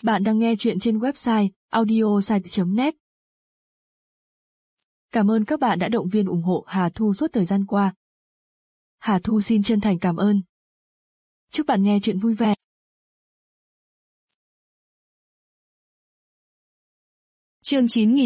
Bạn đang nghe chuyện trên website audiosite.net. Cảm ơn các bạn đã động viên ủng hộ Hà Thu suốt thời gian qua. Hà Thu xin chân thành cảm ơn. Chúc bạn nghe chuyện vui vẻ. Chương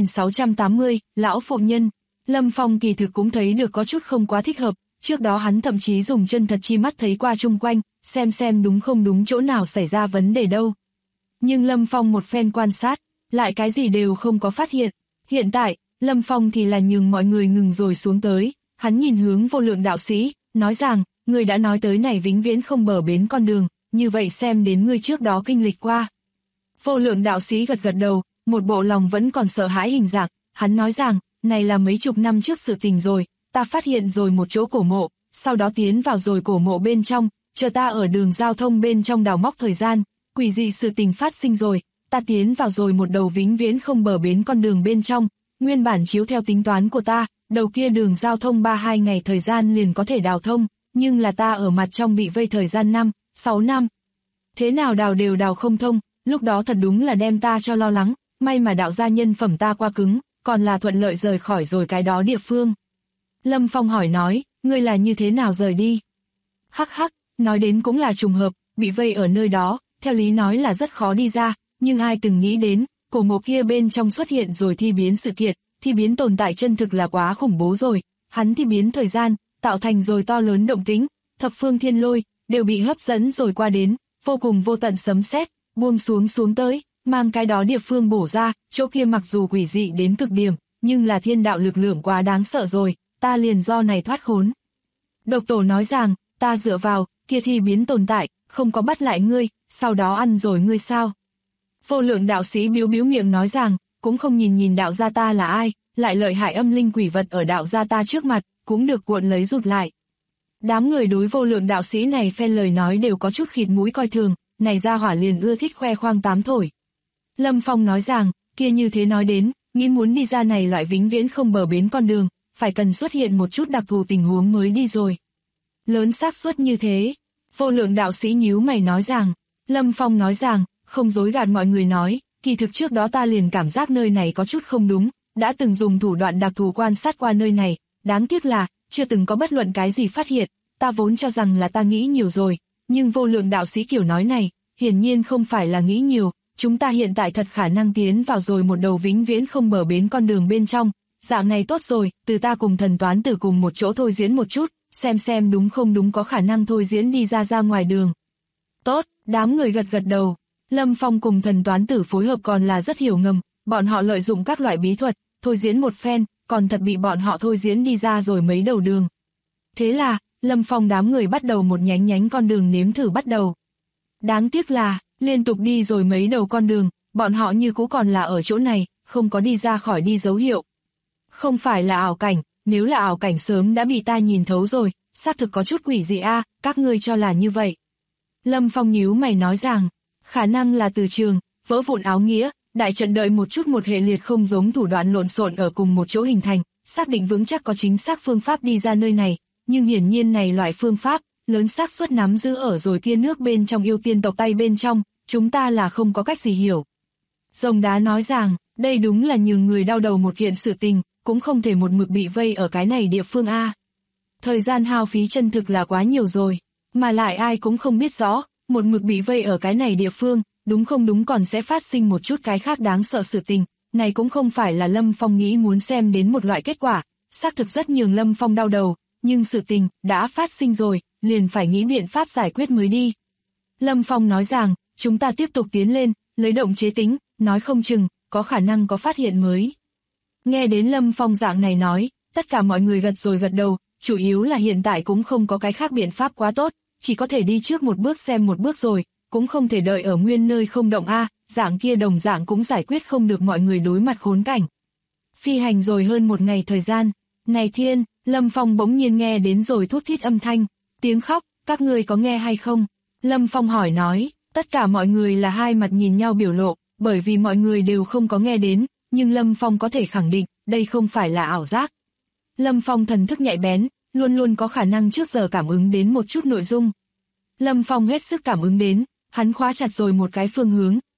9680, Lão Phụ Nhân. Lâm Phong kỳ thực cũng thấy được có chút không quá thích hợp, trước đó hắn thậm chí dùng chân thật chi mắt thấy qua chung quanh, xem đúng không đúng chỗ nào xảy ra vấn đề đâu. Nhưng Lâm Phong một phen quan sát, lại cái gì đều không có phát hiện. Hiện tại, Lâm Phong thì là nhường mọi người ngừng rồi xuống tới, hắn nhìn hướng Vô Lượng đạo sĩ, nói rằng, người đã nói tới này vĩnh viễn không bờ bến con đường, như vậy xem đến người trước đó kinh lịch qua. Vô Lượng đạo sĩ gật đầu, một bộ lòng vẫn còn sợ hãi hình dạng, hắn nói rằng, này là mấy chục năm trước sự tình rồi, ta phát hiện rồi một chỗ cổ mộ, sau đó tiến vào rồi cổ mộ bên trong, chờ ta ở đường giao thông bên trong đào móc thời gian, quỷ dị sự tình phát sinh rồi, ta tiến vào rồi một đầu vĩnh viễn không bờ bến con đường bên trong, nguyên bản chiếu theo tính toán của ta, đầu kia đường giao thông 32 ngày thời gian liền có thể đào thông, nhưng là ta ở mặt trong bị vây thời gian 6 năm. Thế nào đào đều đào không thông, lúc đó thật đúng là đem ta cho lo lắng, may mà đạo gia nhân phẩm ta qua cứng, còn là thuận lợi rời khỏi rồi cái đó địa phương. Lâm Phong hỏi nói, ngươi là như thế nào rời đi? Hắc hắc, nói đến cũng là trùng hợp, bị vây ở nơi đó, theo lý nói là rất khó đi ra, nhưng ai từng nghĩ đến, cổ mộ kia bên trong xuất hiện rồi thi biến sự kiện, thi biến tồn tại chân thực là quá khủng bố rồi, hắn thi biến thời gian, tạo thành rồi to lớn động tĩnh, thập phương thiên lôi, đều bị hấp dẫn rồi qua đến, vô cùng vô tận sấm sét, buông xuống tới, mang cái đó địa phương bổ ra, chỗ kia mặc dù quỷ dị đến cực điểm, nhưng là thiên đạo lực lượng quá đáng sợ rồi, ta liền do này thoát khốn. Độc Tổ nói rằng, ta dựa vào, kia thi biến tồn tại, không có bắt lại ngươi, sau đó ăn rồi ngươi sao? Vô Lượng đạo sĩ biếu miệng nói rằng, cũng không nhìn đạo gia ta là ai, lại lợi hại âm linh quỷ vật ở đạo gia ta trước mặt, cũng được cuộn lấy rụt lại. Đám người đối Vô Lượng đạo sĩ này phen lời nói đều có chút khịt mũi coi thường, này ra hỏa liền ưa thích khoe khoang tám thổi. Lâm Phong nói rằng, kia như thế nói đến, nghĩ muốn đi ra này loại vĩnh viễn không bờ bến con đường, phải cần xuất hiện một chút đặc thù tình huống mới đi rồi. Lớn xác suất như thế. Vô Lượng đạo sĩ nhíu mày nói rằng, Lâm Phong nói rằng, không dối gạt mọi người nói, kỳ thực trước đó ta liền cảm giác nơi này có chút không đúng, đã từng dùng thủ đoạn đặc thù quan sát qua nơi này, đáng tiếc là, chưa từng có bất luận cái gì phát hiện, ta vốn cho rằng là ta nghĩ nhiều rồi, nhưng Vô Lượng đạo sĩ kiểu nói này, hiển nhiên không phải là nghĩ nhiều, chúng ta hiện tại thật khả năng tiến vào rồi một đầu vĩnh viễn không bờ bến con đường bên trong, dạng này tốt rồi, từ ta cùng thần toán tử cùng một chỗ thôi diễn một chút, xem đúng không đúng có khả năng thôi diễn đi ra ngoài đường. Tốt, đám người gật đầu. Lâm Phong cùng thần toán tử phối hợp còn là rất hiểu ngầm, bọn họ lợi dụng các loại bí thuật, thôi diễn một phen, còn thật bị bọn họ thôi diễn đi ra rồi mấy đầu đường. Thế là, Lâm Phong đám người bắt đầu một nhánh con đường nếm thử bắt đầu. Đáng tiếc là, liên tục đi rồi mấy đầu con đường, bọn họ như cũ còn là ở chỗ này, không có đi ra khỏi đi dấu hiệu. Không phải là ảo cảnh, nếu là ảo cảnh sớm đã bị ta nhìn thấu rồi, xác thực có chút quỷ dị a, các ngươi cho là như vậy. Lâm Phong nhíu mày nói rằng, khả năng là từ trường, vỡ vụn áo nghĩa, đại trận đợi một chút một hệ liệt không giống thủ đoạn lộn xộn ở cùng một chỗ hình thành, xác định vững chắc có chính xác phương pháp đi ra nơi này, nhưng hiển nhiên này loại phương pháp, lớn xác suất nắm giữ ở rồi kia nước bên trong yêu tiên tộc tay bên trong, chúng ta là không có cách gì hiểu. Rồng đá nói rằng, đây đúng là nhường người đau đầu một kiện sự tình, cũng không thể một mực bị vây ở cái này địa phương a. Thời gian hao phí chân thực là quá nhiều rồi, mà lại ai cũng không biết rõ, một mực bị vây ở cái này địa phương, đúng không đúng còn sẽ phát sinh một chút cái khác đáng sợ sự tình, này cũng không phải là Lâm Phong nghĩ muốn xem đến một loại kết quả, xác thực rất nhường Lâm Phong đau đầu, nhưng sự tình đã phát sinh rồi, liền phải nghĩ biện pháp giải quyết mới đi. Lâm Phong nói rằng, chúng ta tiếp tục tiến lên, lấy động chế tính, nói không chừng, có khả năng có phát hiện mới. Nghe đến Lâm Phong dạng này nói, tất cả mọi người gật đầu, chủ yếu là hiện tại cũng không có cái khác biện pháp quá tốt, chỉ có thể đi trước một bước xem một bước rồi, cũng không thể đợi ở nguyên nơi không động a, dạng kia đồng dạng cũng giải quyết không được mọi người đối mặt khốn cảnh. Phi hành rồi hơn một ngày thời gian, này thiên, Lâm Phong bỗng nhiên nghe đến rồi thút thít âm thanh, tiếng khóc, các ngươi có nghe hay không? Lâm Phong hỏi nói, tất cả mọi người là hai mặt nhìn nhau biểu lộ, bởi vì mọi người đều không có nghe đến, nhưng Lâm Phong có thể khẳng định, đây không phải là ảo giác. Lâm Phong thần thức nhạy bén, luôn luôn có khả năng trước giờ cảm ứng đến một chút nội dung. Lâm Phong hết sức cảm ứng đến, hắn khóa chặt rồi một cái phương hướng,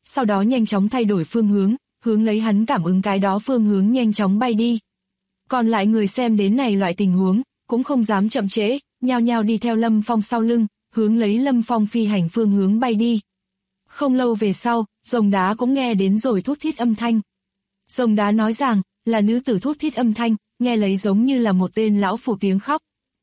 sau đó nhanh chóng thay đổi phương hướng, hướng lấy hắn cảm ứng cái đó phương hướng nhanh chóng bay đi. Còn lại người xem đến này loại tình huống, cũng không dám chậm trễ, nhao nhao đi theo Lâm Phong sau lưng, hướng lấy Lâm Phong phi hành phương hướng bay đi. Không lâu về sau, rồng đá cũng nghe đến rồi thút thít âm thanh. Rồng đá nói rằng, là nữ tử thút thít âm thanh, nghe lấy giống như là một tên lão phụ tiếng khóc.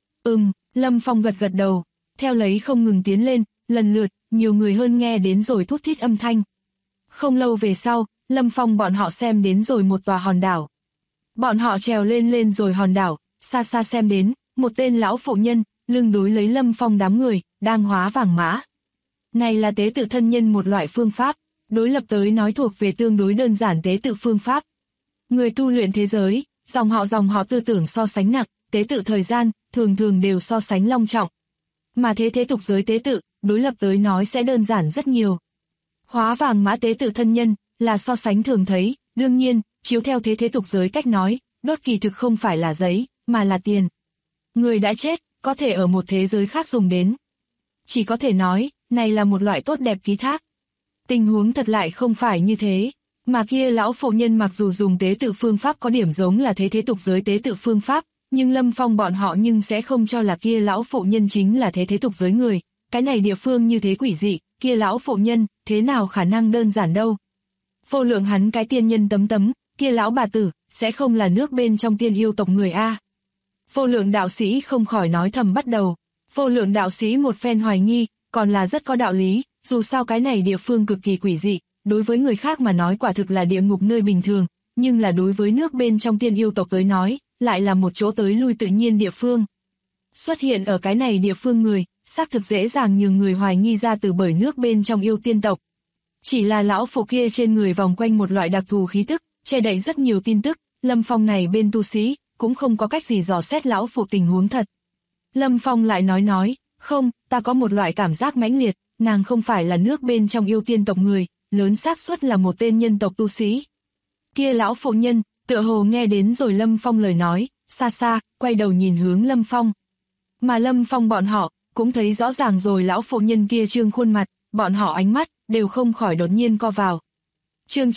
Lâm Phong gật gật đầu, theo lấy không ngừng tiến lên, lần lượt, nhiều người hơn nghe đến rồi thút thít âm thanh. Không lâu về sau, Lâm Phong bọn họ xem đến rồi một tòa hòn đảo. Bọn họ trèo lên rồi hòn đảo, xa xa xem đến, một tên lão phụ nhân, lưng đối lấy Lâm Phong đám người, đang hóa vàng mã. Này là tế tự thân nhân một loại phương pháp, đối lập tới nói thuộc về tương đối đơn giản tế tự phương pháp. Người tu luyện thế giới, dòng họ tư tưởng so sánh nặng, tế tự thời gian, thường thường đều so sánh long trọng. Mà thế tục giới tế tự, đối lập tới nói sẽ đơn giản rất nhiều. Hóa vàng mã tế tự thân nhân, là so sánh thường thấy, đương nhiên, chiếu theo thế tục giới cách nói, đốt kỳ thực không phải là giấy, mà là tiền. Người đã chết, có thể ở một thế giới khác dùng đến. Chỉ có thể nói, này là một loại tốt đẹp ký thác. Tình huống thật lại không phải như thế, mà kia lão phụ nhân mặc dù dùng tế tự phương pháp có điểm giống là thế tục giới tế tự phương pháp, nhưng Lâm Phong bọn họ nhưng sẽ không cho là kia lão phụ nhân chính là thế tục giới người. Cái này địa phương như thế quỷ dị, kia lão phụ nhân, thế nào khả năng đơn giản đâu. Vô lượng hắn cái tiên nhân tấm, kia lão bà tử, sẽ không là nước bên trong tiên yêu tộc người a. Vô lượng đạo sĩ không khỏi nói thầm bắt đầu. Vô lượng đạo sĩ một phen hoài nghi, còn là rất có đạo lý, dù sao cái này địa phương cực kỳ quỷ dị, đối với người khác mà nói quả thực là địa ngục nơi bình thường, nhưng là đối với nước bên trong tiên yêu tộc tới nói, lại là một chỗ tới lui tự nhiên địa phương. Xuất hiện ở cái này địa phương người, xác thực dễ dàng nhường người hoài nghi ra từ bởi nước bên trong yêu tiên tộc. Chỉ là lão phụ kia trên người vòng quanh một loại đặc thù khí tức, che đậy rất nhiều tin tức, Lâm Phong này bên tu sĩ, cũng không có cách gì dò xét lão phụ tình huống thật. Lâm Phong lại nói, không, ta có một loại cảm giác mãnh liệt, nàng không phải là nước bên trong yêu tiên tộc người, lớn xác suất là một tên nhân tộc tu sĩ. Kia lão phụ nhân, tựa hồ nghe đến rồi Lâm Phong lời nói, xa xa, quay đầu nhìn hướng Lâm Phong. Mà Lâm Phong bọn họ, cũng thấy rõ ràng rồi lão phụ nhân kia trương khuôn mặt, bọn họ ánh mắt, đều không khỏi đột nhiên co vào. Chương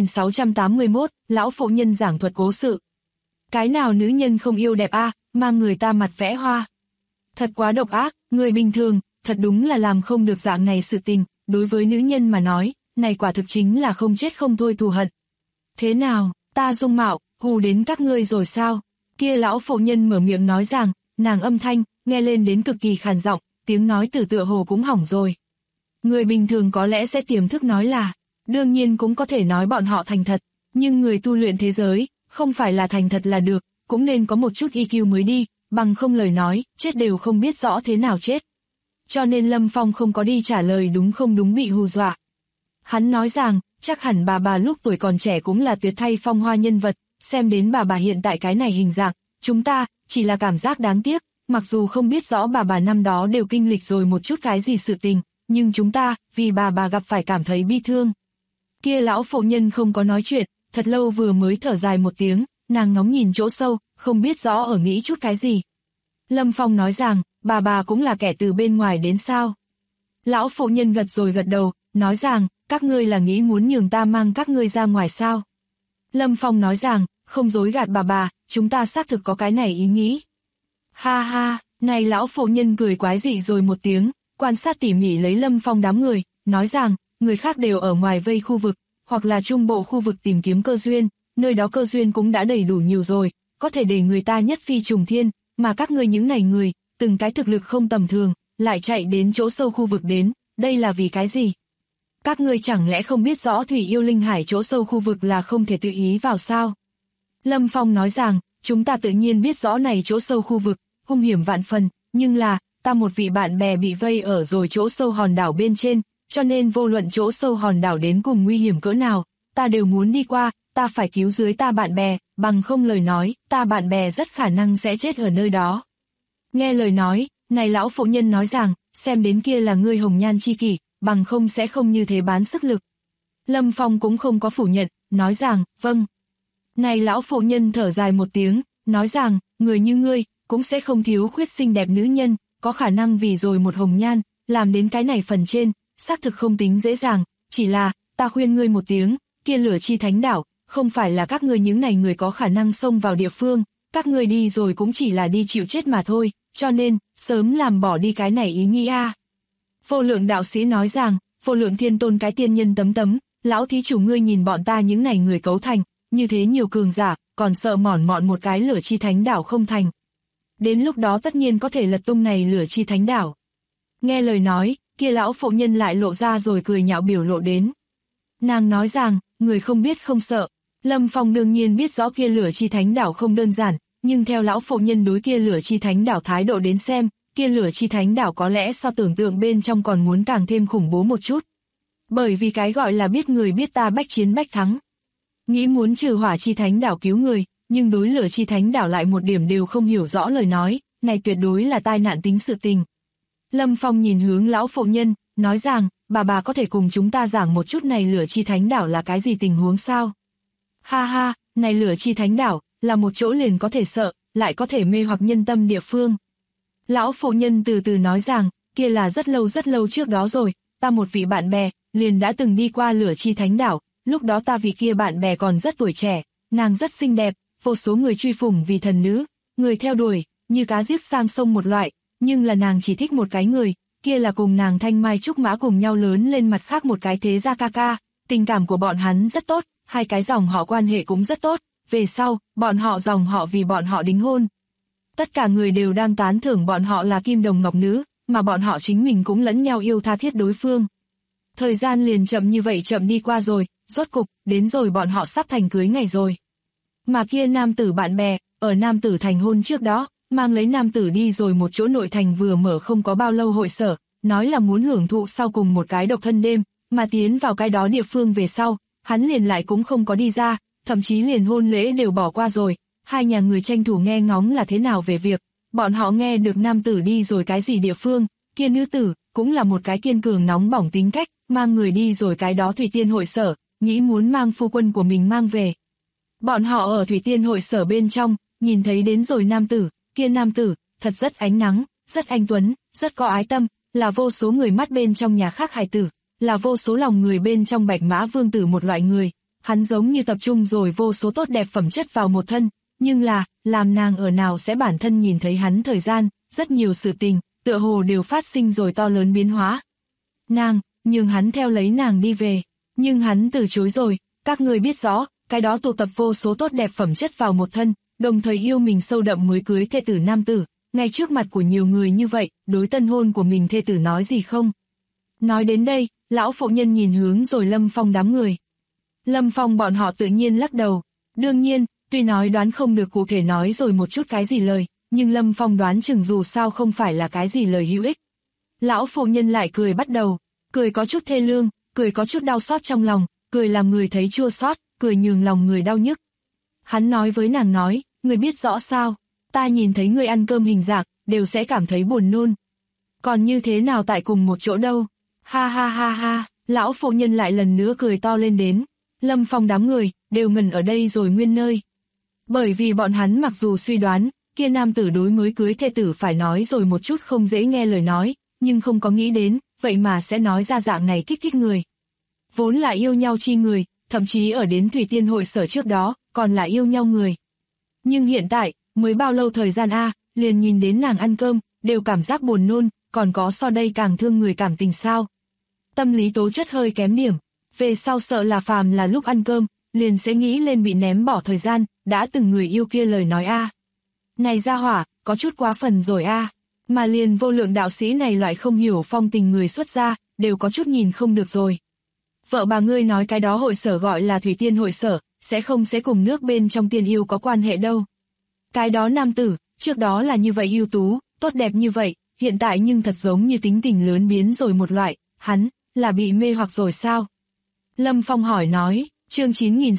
9681, lão phụ nhân giảng thuật cố sự. Cái nào nữ nhân không yêu đẹp a, mang người ta mặt vẽ hoa. Thật quá độc ác, người bình thường, thật đúng là làm không được dạng này sự tình, đối với nữ nhân mà nói, này quả thực chính là không chết không thôi thù hận. Thế nào, ta dung mạo, hù đến các ngươi rồi sao? Kia lão phụ nhân mở miệng nói rằng, nàng âm thanh, nghe lên đến cực kỳ khàn giọng, tiếng nói từ tựa hồ cũng hỏng rồi. Người bình thường có lẽ sẽ tiềm thức nói là, đương nhiên cũng có thể nói bọn họ thành thật, nhưng người tu luyện thế giới, không phải là thành thật là được, cũng nên có một chút EQ mới đi, bằng không lời nói, chết đều không biết rõ thế nào chết. Cho nên Lâm Phong không có đi trả lời đúng không đúng bị hù dọa. Hắn nói rằng, chắc hẳn bà lúc tuổi còn trẻ cũng là tuyệt thay phong hoa nhân vật, xem đến bà hiện tại cái này hình dạng, chúng ta, chỉ là cảm giác đáng tiếc, mặc dù không biết rõ bà năm đó đều kinh lịch rồi một chút cái gì sự tình, nhưng chúng ta, vì bà gặp phải cảm thấy bi thương. Kia lão phụ nhân không có nói chuyện, thật lâu vừa mới thở dài một tiếng, nàng ngóng nhìn chỗ sâu, không biết rõ ở nghĩ chút cái gì. Lâm Phong nói rằng, bà cũng là kẻ từ bên ngoài đến sao. Lão phụ nhân gật rồi gật đầu, nói rằng, các ngươi là nghĩ muốn nhường ta mang các ngươi ra ngoài sao. Lâm Phong nói rằng, không dối gạt bà, chúng ta xác thực có cái này ý nghĩ. Ha ha, này lão phụ nhân cười quái dị rồi một tiếng, quan sát tỉ mỉ lấy Lâm Phong đám người, nói rằng, người khác đều ở ngoài vây khu vực, hoặc là trung bộ khu vực tìm kiếm cơ duyên, nơi đó cơ duyên cũng đã đầy đủ nhiều rồi, có thể để người ta nhất phi trùng thiên, mà các ngươi những này người, từng cái thực lực không tầm thường, lại chạy đến chỗ sâu khu vực đến, đây là vì cái gì? Các ngươi chẳng lẽ không biết rõ thủy yêu linh hải chỗ sâu khu vực là không thể tự ý vào sao? Lâm Phong nói rằng, chúng ta tự nhiên biết rõ này chỗ sâu khu vực, hung hiểm vạn phần, nhưng là, ta một vị bạn bè bị vây ở rồi chỗ sâu hòn đảo bên trên, cho nên vô luận chỗ sâu hòn đảo đến cùng nguy hiểm cỡ nào, ta đều muốn đi qua, ta phải cứu dưới ta bạn bè, bằng không lời nói, ta bạn bè rất khả năng sẽ chết ở nơi đó. Nghe lời nói, này lão phụ nhân nói rằng, xem đến kia là ngươi hồng nhan chi kỷ, bằng không sẽ không như thế bán sức lực. Lâm Phong cũng không có phủ nhận, nói rằng, vâng. Này lão phụ nhân thở dài một tiếng, nói rằng, người như ngươi, cũng sẽ không thiếu khuyết xinh đẹp nữ nhân, có khả năng vì rồi một hồng nhan, làm đến cái này phần trên, xác thực không tính dễ dàng, chỉ là, ta khuyên ngươi một tiếng, kia Lửa Chi Thánh Đảo, không phải là các ngươi những này người có khả năng xông vào địa phương, các ngươi đi rồi cũng chỉ là đi chịu chết mà thôi, cho nên, sớm làm bỏ đi cái này ý nghĩ a. Vô Lượng đạo sĩ nói rằng, Vô Lượng Thiên Tôn cái tiên nhân tấm, lão thí chủ ngươi nhìn bọn ta những này người cấu thành, như thế nhiều cường giả, còn sợ mỏn mọn một cái Lửa Chi Thánh Đảo không thành. Đến lúc đó tất nhiên có thể lật tung này Lửa Chi Thánh Đảo. Nghe lời nói, kia lão phụ nhân lại lộ ra rồi cười nhạo biểu lộ đến. Nàng nói rằng, người không biết không sợ. Lâm Phong đương nhiên biết rõ kia Lửa Chi Thánh Đảo không đơn giản, nhưng theo lão phụ nhân đối kia Lửa Chi Thánh Đảo thái độ đến xem, kia Lửa Chi Thánh Đảo có lẽ so tưởng tượng bên trong còn muốn càng thêm khủng bố một chút. Bởi vì cái gọi là biết người biết ta bách chiến bách thắng. Nghĩ muốn trừ Hỏa Chi Thánh Đảo cứu người, nhưng đối Lửa Chi Thánh Đảo lại một điểm đều không hiểu rõ lời nói, này tuyệt đối là tai nạn tính sự tình. Lâm Phong nhìn hướng lão phụ nhân, nói rằng, bà có thể cùng chúng ta giảng một chút này Lửa Chi Thánh Đảo là cái gì tình huống sao? Ha ha, này Lửa Chi Thánh Đảo, là một chỗ liền có thể sợ, lại có thể mê hoặc nhân tâm địa phương. Lão phụ nhân từ từ nói rằng, kia là rất lâu trước đó rồi, ta một vị bạn bè, liền đã từng đi qua Lửa Chi Thánh Đảo, lúc đó ta vị kia bạn bè còn rất tuổi trẻ, nàng rất xinh đẹp, vô số người truy phủng vì thần nữ, người theo đuổi, như cá giết sang sông một loại, nhưng là nàng chỉ thích một cái người, kia là cùng nàng Thanh Mai Trúc Mã cùng nhau lớn lên mặt khác một cái thế gia ca ca, tình cảm của bọn hắn rất tốt, hai cái dòng họ quan hệ cũng rất tốt, về sau, bọn họ dòng họ vì bọn họ đính hôn. Tất cả người đều đang tán thưởng bọn họ là kim đồng ngọc nữ, mà bọn họ chính mình cũng lẫn nhau yêu tha thiết đối phương. Thời gian liền chậm như vậy chậm đi qua rồi, rốt cục, đến rồi bọn họ sắp thành cưới ngày rồi. Mà kia nam tử bạn bè, ở nam tử thành hôn trước đó, mang lấy nam tử đi rồi một chỗ nội thành vừa mở không có bao lâu hội sở, nói là muốn hưởng thụ sau cùng một cái độc thân đêm, mà tiến vào cái đó địa phương về sau, hắn liền lại cũng không có đi ra, thậm chí liền hôn lễ đều bỏ qua rồi, hai nhà người tranh thủ nghe ngóng là thế nào về việc, bọn họ nghe được nam tử đi rồi cái gì địa phương, kia nữ tử, cũng là một cái kiên cường nóng bỏng tính cách, mang người đi rồi cái đó Thủy Tiên hội sở, nghĩ muốn mang phu quân của mình mang về. Bọn họ ở Thủy Tiên hội sở bên trong, nhìn thấy đến rồi nam tử, kia nam tử, thật rất ánh nắng, rất anh tuấn, rất có ái tâm, là vô số người mắt bên trong nhà khác hài tử, là vô số lòng người bên trong Bạch Mã Vương tử một loại người, hắn giống như tập trung rồi vô số tốt đẹp phẩm chất vào một thân, nhưng là, làm nàng ở nào sẽ bản thân nhìn thấy hắn thời gian, rất nhiều sự tình, tựa hồ đều phát sinh rồi to lớn biến hóa. Nàng, nhưng hắn theo lấy nàng đi về, nhưng hắn từ chối rồi, các người biết rõ, cái đó tụ tập vô số tốt đẹp phẩm chất vào một thân, đồng thời yêu mình sâu đậm mới cưới thê tử nam tử, ngay trước mặt của nhiều người như vậy, đối tân hôn của mình thê tử nói gì không? Nói đến đây, lão phụ nhân nhìn hướng rồi Lâm Phong đám người. Lâm Phong bọn họ tự nhiên lắc đầu, đương nhiên, tuy nói đoán không được cụ thể nói rồi một chút cái gì lời, nhưng Lâm Phong đoán chừng dù sao không phải là cái gì lời hữu ích. Lão phụ nhân lại cười bắt đầu, cười có chút thê lương, cười có chút đau xót trong lòng, cười làm người thấy chua xót, cười nhường lòng người đau nhức. Hắn nói với nàng nói, người biết rõ sao, ta nhìn thấy người ăn cơm hình dạng, đều sẽ cảm thấy buồn nôn. Còn như thế nào tại cùng một chỗ đâu? Ha ha ha ha, lão phụ nhân lại lần nữa cười to lên đến. Lâm Phong đám người, đều ngẩn ở đây rồi nguyên nơi. Bởi vì bọn hắn mặc dù suy đoán, kia nam tử đối mới cưới thê tử phải nói rồi một chút không dễ nghe lời nói, nhưng không có nghĩ đến, vậy mà sẽ nói ra dạng này kích thích người. Vốn là yêu nhau chi người, thậm chí ở đến Thủy Tiên hội sở trước đó, còn là yêu nhau người. Nhưng hiện tại, mới bao lâu thời gian liền nhìn đến nàng ăn cơm, đều cảm giác buồn nôn, còn có so đây càng thương người cảm tình sao. Tâm lý tố chất hơi kém điểm, về sau sợ là phàm là lúc ăn cơm, liền sẽ nghĩ lên bị ném bỏ thời gian, đã từng người yêu kia lời nói Này ra hỏa, có chút quá phần rồi mà liền Vô Lượng đạo sĩ này loại không hiểu phong tình người xuất gia, đều có chút nhìn không được rồi. Vợ bà ngươi nói cái đó hội sở gọi là Thủy Tiên hội sở, sẽ cùng nước bên trong tiên yêu có quan hệ đâu. Cái đó nam tử, trước đó là như vậy ưu tú, tốt đẹp như vậy, hiện tại nhưng thật giống như tính tình lớn biến rồi một loại, hắn, là bị mê hoặc rồi sao? Lâm Phong hỏi nói, chương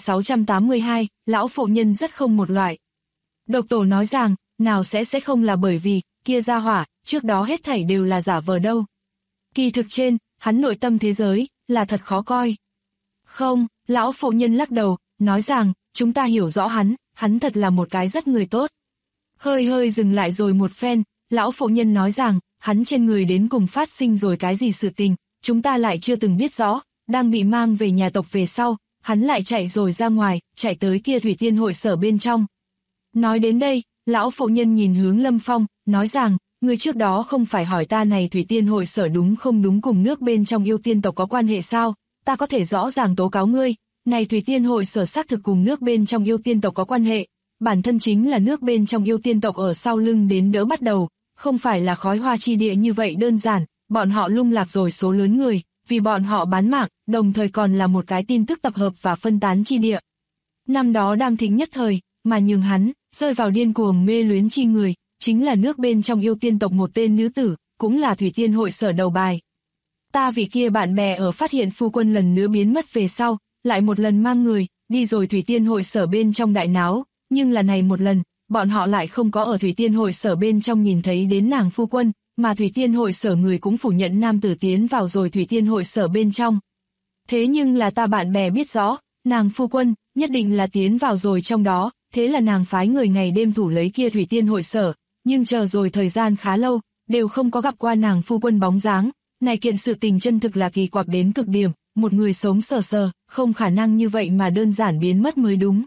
9682, lão phụ nhân rất không một loại. Độc tổ nói rằng, nào sẽ không là bởi vì, kia ra hỏa, trước đó hết thảy đều là giả vờ đâu. Kỳ thực trên, hắn nội tâm thế giới, là thật khó coi. Không, lão phụ nhân lắc đầu, nói rằng, chúng ta hiểu rõ hắn thật là một cái rất người tốt. Hơi dừng lại rồi một phen, lão phụ nhân nói rằng, hắn trên người đến cùng phát sinh rồi cái gì sự tình, chúng ta lại chưa từng biết rõ, đang bị mang về nhà tộc về sau, hắn lại chạy rồi ra ngoài, chạy tới kia thủy tiên hội sở bên trong. Nói đến đây, lão phụ nhân nhìn hướng Lâm Phong, nói rằng, người trước đó không phải hỏi ta này thủy tiên hội sở đúng không đúng cùng nước bên trong yêu tiên tộc có quan hệ sao, ta có thể rõ ràng tố cáo ngươi, này thủy tiên hội sở xác thực cùng nước bên trong yêu tiên tộc có quan hệ, bản thân chính là nước bên trong yêu tiên tộc ở sau lưng đến đỡ bắt đầu, không phải là khói hoa chi địa như vậy đơn giản, bọn họ lung lạc rồi số lớn người, vì bọn họ bán mạng, đồng thời còn là một cái tin tức tập hợp và phân tán chi địa. Năm đó đang thịnh nhất thời, mà nhường hắn, rơi vào điên cuồng mê luyến chi người, chính là nước bên trong yêu tiên tộc một tên nữ tử, cũng là thủy tiên hội sở đầu bài. Ta vì kia bạn bè ở phát hiện phu quân lần nữa biến mất về sau, lại một lần mang người, đi rồi thủy tiên hội sở bên trong đại náo, nhưng là này một lần, bọn họ lại không có ở thủy tiên hội sở bên trong nhìn thấy đến nàng phu quân, mà thủy tiên hội sở người cũng phủ nhận nam tử tiến vào rồi thủy tiên hội sở bên trong. Thế nhưng là ta bạn bè biết rõ, nàng phu quân, nhất định là tiến vào rồi trong đó, thế là nàng phái người ngày đêm thủ lấy kia thủy tiên hội sở, nhưng chờ rồi thời gian khá lâu, đều không có gặp qua nàng phu quân bóng dáng, này kiện sự tình chân thực là kỳ quặc đến cực điểm, một người sống sờ sờ, không khả năng như vậy mà đơn giản biến mất mới đúng.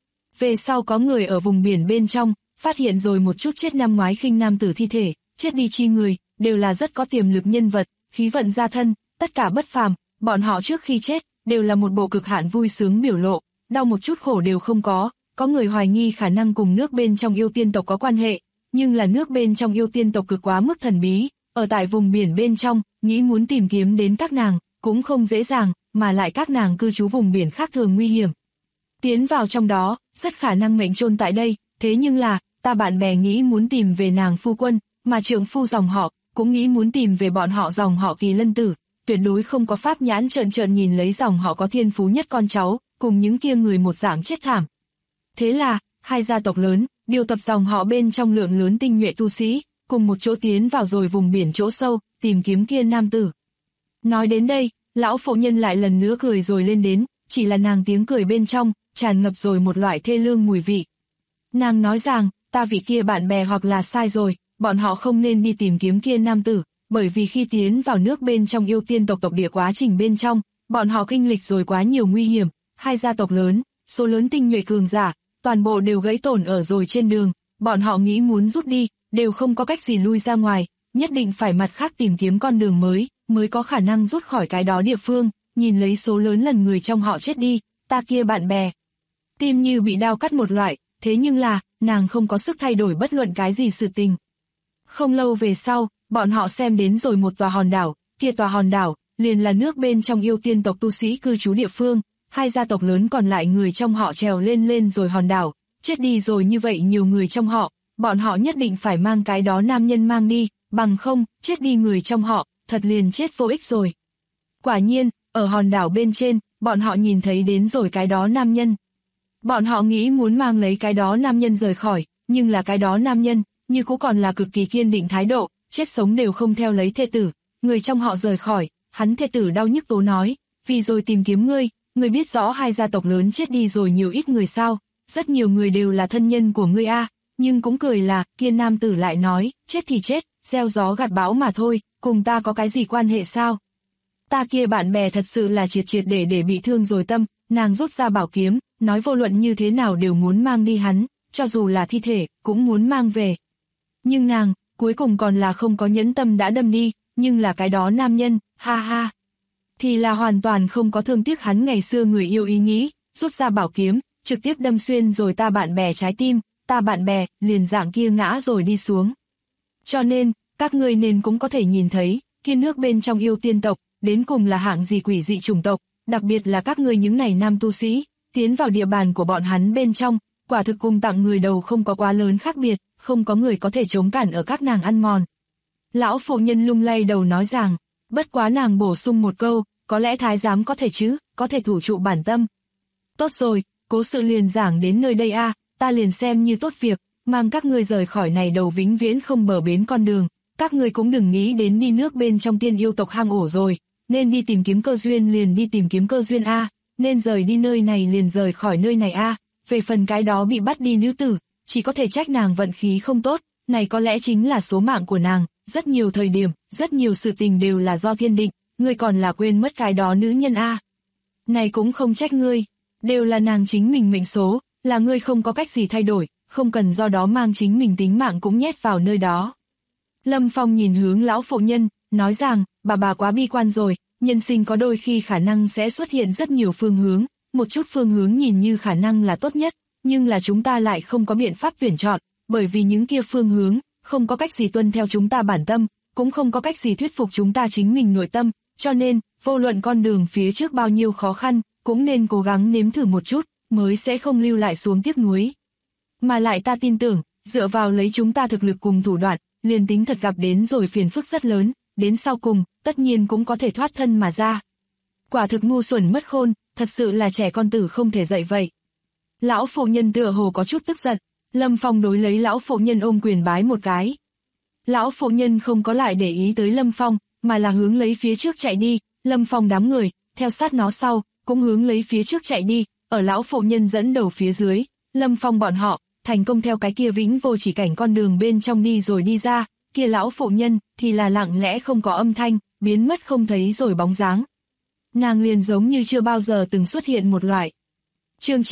Về sau có người ở vùng biển bên trong, phát hiện rồi một chút chết năm ngoái khinh nam tử thi thể, chết đi chi người, đều là rất có tiềm lực nhân vật, khí vận gia thân, tất cả bất phàm, bọn họ trước khi chết, đều là một bộ cực hạn vui sướng biểu lộ, đau một chút khổ đều không có người hoài nghi khả năng cùng nước bên trong yêu tiên tộc có quan hệ, nhưng là nước bên trong yêu tiên tộc cực quá mức thần bí, ở tại vùng biển bên trong, nghĩ muốn tìm kiếm đến các nàng, cũng không dễ dàng, mà lại các nàng cư trú vùng biển khác thường nguy hiểm. Tiến vào trong đó, rất khả năng mệnh chôn tại đây, thế nhưng là, ta bạn bè nghĩ muốn tìm về nàng phu quân, mà trượng phu dòng họ, cũng nghĩ muốn tìm về bọn họ dòng họ Kỳ Lân Tử, tuyệt đối không có pháp nhãn trợn trợn nhìn lấy dòng họ có thiên phú nhất con cháu, cùng những kia người một dạng chết thảm. Thế là, hai gia tộc lớn, điều tập dòng họ bên trong lượng lớn tinh nhuệ tu sĩ, cùng một chỗ tiến vào rồi vùng biển chỗ sâu, tìm kiếm kia nam tử. Nói đến đây, lão phụ nhân lại lần nữa cười rồi lên đến, chỉ là nàng tiếng cười bên trong, tràn ngập rồi một loại thê lương mùi vị. Nàng nói rằng, ta vị kia bạn bè hoặc là sai rồi, bọn họ không nên đi tìm kiếm kia nam tử, bởi vì khi tiến vào nước bên trong yêu tiên tộc địa quá trình bên trong, bọn họ kinh lịch rồi quá nhiều nguy hiểm, hai gia tộc lớn, số lớn tinh nhuệ cường giả, toàn bộ đều gãy tổn ở rồi trên đường, bọn họ nghĩ muốn rút đi, đều không có cách gì lui ra ngoài, nhất định phải mặt khác tìm kiếm con đường mới có khả năng rút khỏi cái đó địa phương, nhìn lấy số lớn lần người trong họ chết đi, ta kia bạn bè. Tim như bị đao cắt một loại, thế nhưng là, nàng không có sức thay đổi bất luận cái gì sự tình. Không lâu về sau, bọn họ xem đến rồi một tòa hòn đảo, kia tòa hòn đảo, liền là nước bên trong yêu tiên tộc tu sĩ cư trú địa phương, hai gia tộc lớn còn lại người trong họ trèo lên rồi hòn đảo, chết đi rồi như vậy nhiều người trong họ, bọn họ nhất định phải mang cái đó nam nhân mang đi, bằng không, chết đi người trong họ, thật liền chết vô ích rồi. Quả nhiên, ở hòn đảo bên trên, bọn họ nhìn thấy đến rồi cái đó nam nhân. Bọn họ nghĩ muốn mang lấy cái đó nam nhân rời khỏi, nhưng là cái đó nam nhân, như cũng còn là cực kỳ kiên định thái độ, chết sống đều không theo lấy thê tử, người trong họ rời khỏi, hắn thê tử đau nhức tố nói, vì rồi tìm kiếm ngươi biết rõ hai gia tộc lớn chết đi rồi nhiều ít người sao, rất nhiều người đều là thân nhân của ngươi a, nhưng cũng cười là, kia nam tử lại nói, chết thì chết, gieo gió gặt bão mà thôi, cùng ta có cái gì quan hệ sao? Ta kia bạn bè thật sự là triệt để bị thương rồi tâm, nàng rút ra bảo kiếm, nói vô luận như thế nào đều muốn mang đi hắn, cho dù là thi thể, cũng muốn mang về. Nhưng nàng, cuối cùng còn là không có nhẫn tâm đã đâm đi, nhưng là cái đó nam nhân, ha ha. Thì là hoàn toàn không có thương tiếc hắn ngày xưa người yêu ý nghĩ, rút ra bảo kiếm, trực tiếp đâm xuyên rồi ta bạn bè trái tim, ta bạn bè, liền dạng kia ngã rồi đi xuống. Cho nên, các ngươi nên cũng có thể nhìn thấy, kia nước bên trong yêu tiên tộc, đến cùng là hạng gì quỷ dị chủng tộc, đặc biệt là các ngươi những này nam tu sĩ, tiến vào địa bàn của bọn hắn bên trong, quả thực cùng tặng người đầu không có quá lớn khác biệt, không có người có thể chống cản ở các nàng ăn mòn. Lão phụ nhân lung lay đầu nói rằng, bất quá nàng bổ sung một câu, có lẽ thái giám có thể chứ, có thể thủ trụ bản tâm. Tốt rồi, cố sự liền giảng đến nơi đây a, ta liền xem như tốt việc, mang các ngươi rời khỏi này đầu vĩnh viễn không bờ bến con đường, các ngươi cũng đừng nghĩ đến đi nước bên trong tiên yêu tộc hang ổ rồi, nên đi tìm kiếm cơ duyên liền đi tìm kiếm cơ duyên a, nên rời đi nơi này liền rời khỏi nơi này a, về phần cái đó bị bắt đi nữ tử, chỉ có thể trách nàng vận khí không tốt, này có lẽ chính là số mạng của nàng, rất nhiều thời điểm, rất nhiều sự tình đều là do thiên định, ngươi còn là quên mất cái đó nữ nhân a. Này cũng không trách ngươi, đều là nàng chính mình mệnh số, là ngươi không có cách gì thay đổi, không cần do đó mang chính mình tính mạng cũng nhét vào nơi đó. Lâm Phong nhìn hướng lão phụ nhân, nói rằng, bà quá bi quan rồi, nhân sinh có đôi khi khả năng sẽ xuất hiện rất nhiều phương hướng, một chút phương hướng nhìn như khả năng là tốt nhất, nhưng là chúng ta lại không có biện pháp tuyển chọn, bởi vì những kia phương hướng, không có cách gì tuân theo chúng ta bản tâm, cũng không có cách gì thuyết phục chúng ta chính mình nội tâm, cho nên, vô luận con đường phía trước bao nhiêu khó khăn, cũng nên cố gắng nếm thử một chút, mới sẽ không lưu lại xuống tiếc nuối. Mà lại ta tin tưởng, dựa vào lấy chúng ta thực lực cùng thủ đoạn, liền tính thật gặp đến rồi phiền phức rất lớn, đến sau cùng, tất nhiên cũng có thể thoát thân mà ra. Quả thực ngu xuẩn mất khôn, thật sự là trẻ con tử không thể dạy vậy. Lão phụ nhân tựa hồ có chút tức giận, Lâm Phong đối lấy lão phụ nhân ôm quyền bái một cái. Lão phụ nhân không có lại để ý tới Lâm Phong, mà là hướng lấy phía trước chạy đi, Lâm Phong đám người, theo sát nó sau, cũng hướng lấy phía trước chạy đi, ở lão phụ nhân dẫn đầu phía dưới, Lâm Phong bọn họ, thành công theo cái kia vĩnh vô chỉ cảnh con đường bên trong đi rồi đi ra, kia lão phụ nhân, thì là lặng lẽ không có âm thanh, biến mất không thấy rồi bóng dáng. Nàng liền giống như chưa bao giờ từng xuất hiện một loại. Chương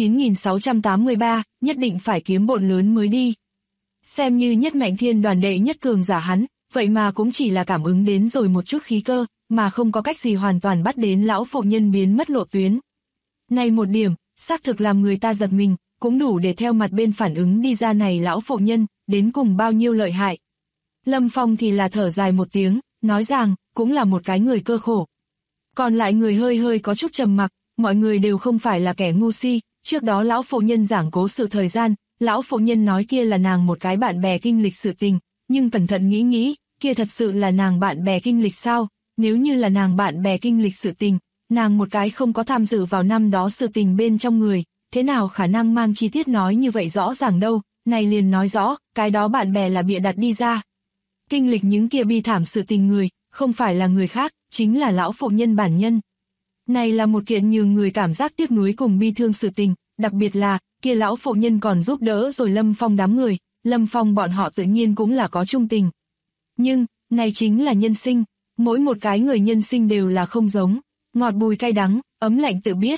9683, nhất định phải kiếm bộn lớn mới đi. Xem như nhất mạnh thiên đoàn đệ nhất cường giả hắn, vậy mà cũng chỉ là cảm ứng đến rồi một chút khí cơ, mà không có cách gì hoàn toàn bắt đến lão phụ nhân biến mất lộ tuyến. Này một điểm, xác thực làm người ta giật mình, cũng đủ để theo mặt bên phản ứng đi ra này lão phụ nhân, đến cùng bao nhiêu lợi hại. Lâm Phong thì là thở dài một tiếng, nói rằng, cũng là một cái người cơ khổ. Còn lại người hơi hơi có chút trầm mặc, mọi người đều không phải là kẻ ngu si, trước đó lão phụ nhân giảng cố sự thời gian, lão phụ nhân nói kia là nàng một cái bạn bè kinh lịch sự tình, nhưng cẩn thận nghĩ, kia thật sự là nàng bạn bè kinh lịch sao, nếu như là nàng bạn bè kinh lịch sự tình, nàng một cái không có tham dự vào năm đó sự tình bên trong người, thế nào khả năng mang chi tiết nói như vậy rõ ràng đâu, này liền nói rõ, cái đó bạn bè là bịa đặt đi ra. Kinh lịch những kia bi thảm sự tình người, không phải là người khác, chính là lão phụ nhân bản nhân. Này là một kiện nhường người cảm giác tiếc nuối cùng bi thương sự tình, đặc biệt là, kia lão phụ nhân còn giúp đỡ rồi Lâm Phong đám người, Lâm Phong bọn họ tự nhiên cũng là có trung tình. Nhưng, này chính là nhân sinh, mỗi một cái người nhân sinh đều là không giống, ngọt bùi cay đắng, ấm lạnh tự biết,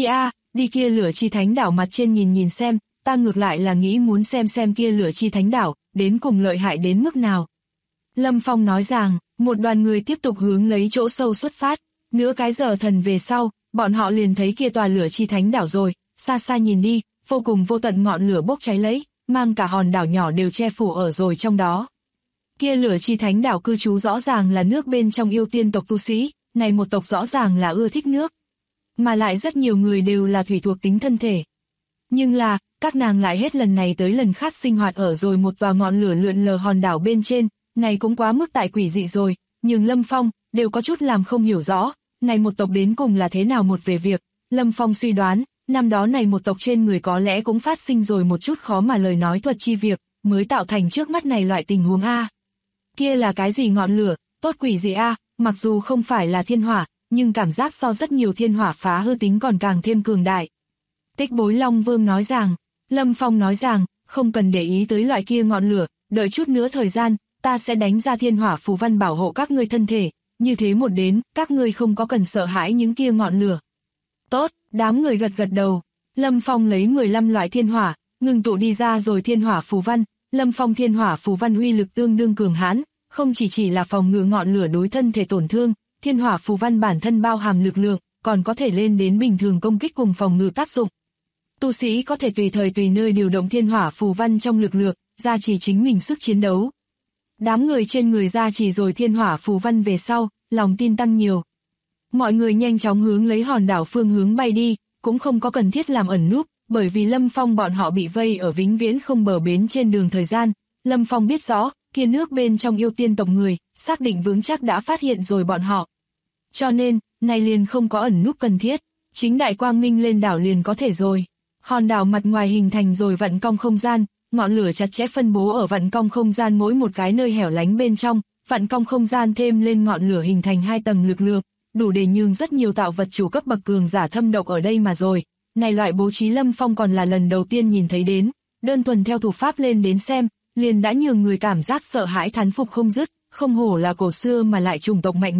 đi kia lửa chi thánh đảo mặt trên nhìn xem, ta ngược lại là nghĩ muốn xem kia lửa chi thánh đảo, đến cùng lợi hại đến mức nào. Lâm Phong nói rằng, một đoàn người tiếp tục hướng lấy chỗ sâu xuất phát, nửa cái giờ thần về sau, bọn họ liền thấy kia tòa lửa chi thánh đảo rồi, xa xa nhìn đi, vô cùng vô tận ngọn lửa bốc cháy lấy, mang cả hòn đảo nhỏ đều che phủ ở rồi trong đó. Kia lửa chi thánh đảo cư trú rõ ràng là nước bên trong yêu tiên tộc tu sĩ, này một tộc rõ ràng là ưa thích nước. Mà lại rất nhiều người đều là thủy thuộc tính thân thể. Nhưng là, các nàng lại hết lần này tới lần khác sinh hoạt ở rồi một tòa ngọn lửa lượn lờ hòn đảo bên trên, này cũng quá mức tại quỷ dị rồi, nhưng Lâm Phong, đều có chút làm không hiểu rõ, này một tộc đến cùng là thế nào một về việc, Lâm Phong suy đoán, năm đó này một tộc trên người có lẽ cũng phát sinh rồi một chút khó mà lời nói thuật chi việc, mới tạo thành trước mắt này loại tình huống A. Kia là cái gì ngọn lửa, tốt quỷ gì A, mặc dù không phải là thiên hỏa, nhưng cảm giác so rất nhiều thiên hỏa phá hư tính còn càng thêm cường đại. Tích Bối Long Vương nói rằng, Lâm Phong nói rằng, không cần để ý tới loại kia ngọn lửa, đợi chút nữa thời gian, ta sẽ đánh ra thiên hỏa phù văn bảo hộ các ngươi thân thể, như thế một đến, các ngươi không có cần sợ hãi những kia ngọn lửa. Tốt, đám người gật gật đầu, Lâm Phong lấy 15 loại thiên hỏa, ngừng tụ đi ra rồi thiên hỏa phù văn, Lâm Phong thiên hỏa phù văn uy lực tương đương cường hãn, không chỉ là phòng ngự ngọn lửa đối thân thể tổn thương, thiên hỏa phù văn bản thân bao hàm lực lượng, còn có thể lên đến bình thường công kích cùng phòng ngự tác dụng. Tu sĩ có thể tùy thời tùy nơi điều động thiên hỏa phù văn trong lực lượng, gia trì chính mình sức chiến đấu. Đám người trên người gia trì rồi thiên hỏa phù văn về sau, lòng tin tăng nhiều. Mọi người nhanh chóng hướng lấy hòn đảo phương hướng bay đi, cũng không có cần thiết làm ẩn núp, bởi vì Lâm Phong bọn họ bị vây ở vĩnh viễn không bờ bến trên đường thời gian. Lâm Phong biết rõ, kia nước bên trong yêu tiên tộc người, xác định vững chắc đã phát hiện rồi bọn họ. Cho nên, này liền không có ẩn núp cần thiết, chính đại quang minh lên đảo liền có thể rồi. Hòn đảo mặt ngoài hình thành rồi vặn cong không gian, ngọn lửa chặt chẽ phân bố ở vặn cong không gian mỗi một cái nơi hẻo lánh bên trong, vặn cong không gian thêm lên ngọn lửa hình thành 2 tầng lực lượng, đủ để nhường rất nhiều tạo vật chủ cấp bậc cường giả thâm độc ở đây mà rồi. Này loại bố trí Lâm Phong còn là lần đầu tiên nhìn thấy đến, đơn thuần theo thủ pháp lên đến xem, liền đã nhường người cảm giác sợ hãi thán phục không dứt, không hổ là cổ xưa mà lại chủng tộc mạnh mẽ,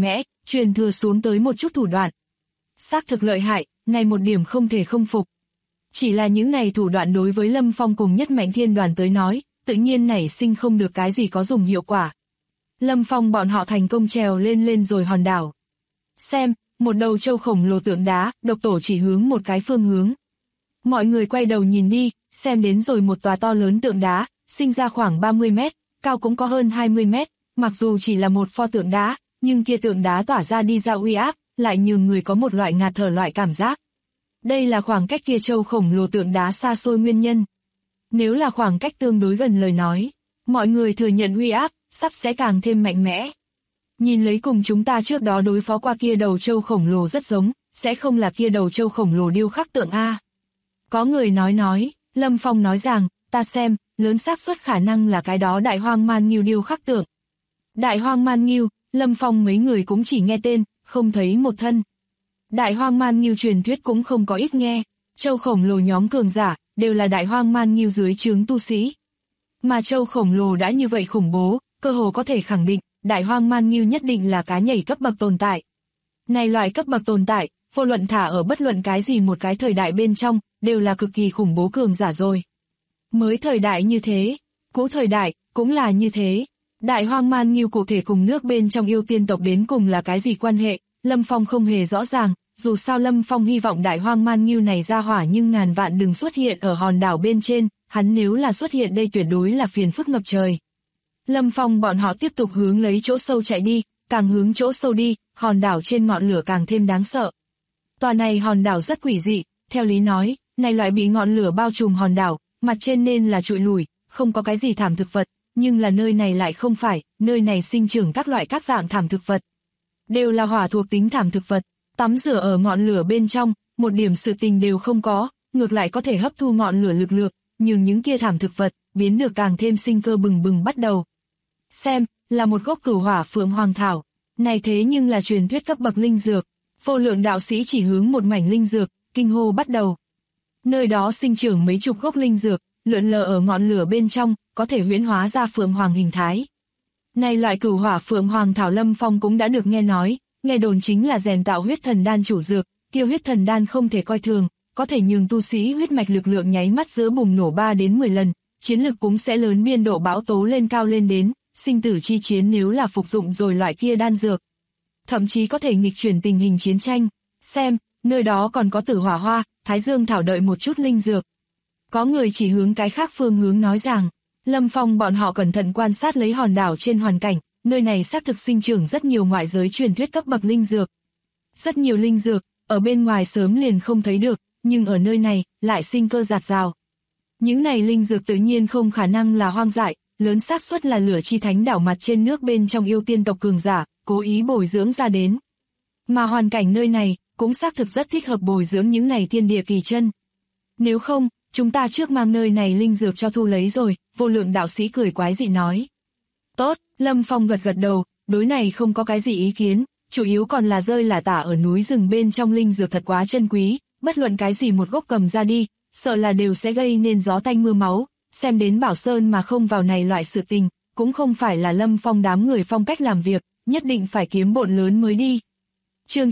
truyền thừa xuống tới một chút thủ đoạn. Xác thực lợi hại, này một điểm không thể không phục. Chỉ là những này thủ đoạn đối với Lâm Phong cùng Nhất Mạnh Thiên Đoàn tới nói, tự nhiên nảy sinh không được cái gì có dùng hiệu quả. Lâm Phong bọn họ thành công trèo lên rồi hòn đảo. Xem, một đầu trâu khổng lồ tượng đá, độc tổ chỉ hướng một cái phương hướng. Mọi người quay đầu nhìn đi, xem đến rồi một tòa to lớn tượng đá, sinh ra khoảng 30 mét, cao cũng có hơn 20 mét, mặc dù chỉ là một pho tượng đá, nhưng kia tượng đá tỏa ra đi ra uy áp, lại nhường người có một loại ngạt thở loại cảm giác. Đây là khoảng cách kia trâu khổng lồ tượng đá xa xôi nguyên nhân. Nếu là khoảng cách tương đối gần lời nói, mọi người thừa nhận uy áp, sắp sẽ càng thêm mạnh mẽ. Nhìn lấy cùng chúng ta trước đó đối phó qua kia đầu trâu khổng lồ rất giống, sẽ không là kia đầu trâu khổng lồ điêu khắc tượng A. Có người nói, Lâm Phong nói rằng, ta xem, lớn xác suất khả năng là cái đó đại hoang man nghiêu điêu khắc tượng. Đại hoang man nghiêu, Lâm Phong mấy người cũng chỉ nghe tên, không thấy một thân. Đại hoang man nghiêu truyền thuyết cũng không có ít nghe, trâu khổng lồ nhóm cường giả, đều là đại hoang man nghiêu dưới trướng tu sĩ. Mà trâu khổng lồ đã như vậy khủng bố, cơ hồ có thể khẳng định, đại hoang man nghiêu nhất định là cá nhảy cấp bậc tồn tại. Này loại cấp bậc tồn tại, vô luận thả ở bất luận cái gì một cái thời đại bên trong, đều là cực kỳ khủng bố cường giả rồi. Mới thời đại như thế, cũ thời đại, cũng là như thế. Đại hoang man nghiêu cụ thể cùng nước bên trong yêu tiên tộc đến cùng là cái gì quan hệ, Lâm Phong không hề rõ ràng, dù sao Lâm Phong hy vọng đại hoang man nghiêu này ra hỏa nhưng ngàn vạn đừng xuất hiện ở hòn đảo bên trên, hắn nếu là xuất hiện đây tuyệt đối là phiền phức ngập trời. Lâm Phong bọn họ tiếp tục hướng lấy chỗ sâu chạy đi, càng hướng chỗ sâu đi, hòn đảo trên ngọn lửa càng thêm đáng sợ. Tòa này hòn đảo rất quỷ dị, theo lý nói, này loại bị ngọn lửa bao trùm hòn đảo, mặt trên nên là trụi lùi, không có cái gì thảm thực vật, nhưng là nơi này lại không phải, nơi này sinh trưởng các loại các dạng thảm thực vật. Đều là hỏa thuộc tính thảm thực vật, tắm rửa ở ngọn lửa bên trong, một điểm sự tình đều không có, ngược lại có thể hấp thu ngọn lửa lực lượng, nhưng những kia thảm thực vật, biến được càng thêm sinh cơ bừng bừng bắt đầu. Xem, là một gốc cửu hỏa phượng hoàng thảo, này thế nhưng là truyền thuyết cấp bậc linh dược, vô lượng đạo sĩ chỉ hướng một mảnh linh dược, kinh hô bắt đầu. Nơi đó sinh trưởng mấy chục gốc linh dược, lượn lờ ở ngọn lửa bên trong, có thể huyễn hóa ra phượng hoàng hình thái. Này loại cửu hỏa phượng hoàng thảo Lâm Phong cũng đã được nghe nói, nghe đồn chính là rèn tạo huyết thần đan chủ dược, kia huyết thần đan không thể coi thường, có thể nhường tu sĩ huyết mạch lực lượng nháy mắt giữa bùng nổ 3 đến 10 lần, chiến lực cũng sẽ lớn biên độ bão tố lên cao lên đến, sinh tử chi chiến nếu là phục dụng rồi loại kia đan dược. Thậm chí có thể nghịch chuyển tình hình chiến tranh, xem, nơi đó còn có tử hỏa hoa, thái dương thảo đợi một chút linh dược. Có người chỉ hướng cái khác phương hướng nói rằng, Lâm Phong bọn họ cẩn thận quan sát lấy hòn đảo trên hoàn cảnh, nơi này xác thực sinh trưởng rất nhiều ngoại giới truyền thuyết cấp bậc linh dược. Rất nhiều linh dược, ở bên ngoài sớm liền không thấy được, nhưng ở nơi này, lại sinh cơ rạt rào. Những này linh dược tự nhiên không khả năng là hoang dại, lớn xác suất là lửa chi thánh đảo mặt trên nước bên trong yêu tiên tộc cường giả, cố ý bồi dưỡng ra đến. Mà hoàn cảnh nơi này, cũng xác thực rất thích hợp bồi dưỡng những này thiên địa kỳ chân. Nếu không, chúng ta trước mang nơi này linh dược cho thu lấy rồi, vô lượng đạo sĩ cười quái dị nói. Tốt, Lâm Phong gật gật đầu, đối này không có cái gì ý kiến, chủ yếu còn là rơi là tả ở núi rừng bên trong linh dược thật quá chân quý, bất luận cái gì một gốc cầm ra đi, sợ là đều sẽ gây nên gió tanh mưa máu, xem đến Bảo Sơn mà không vào này loại sự tình, cũng không phải là Lâm Phong đám người phong cách làm việc, nhất định phải kiếm bộn lớn mới đi. Chương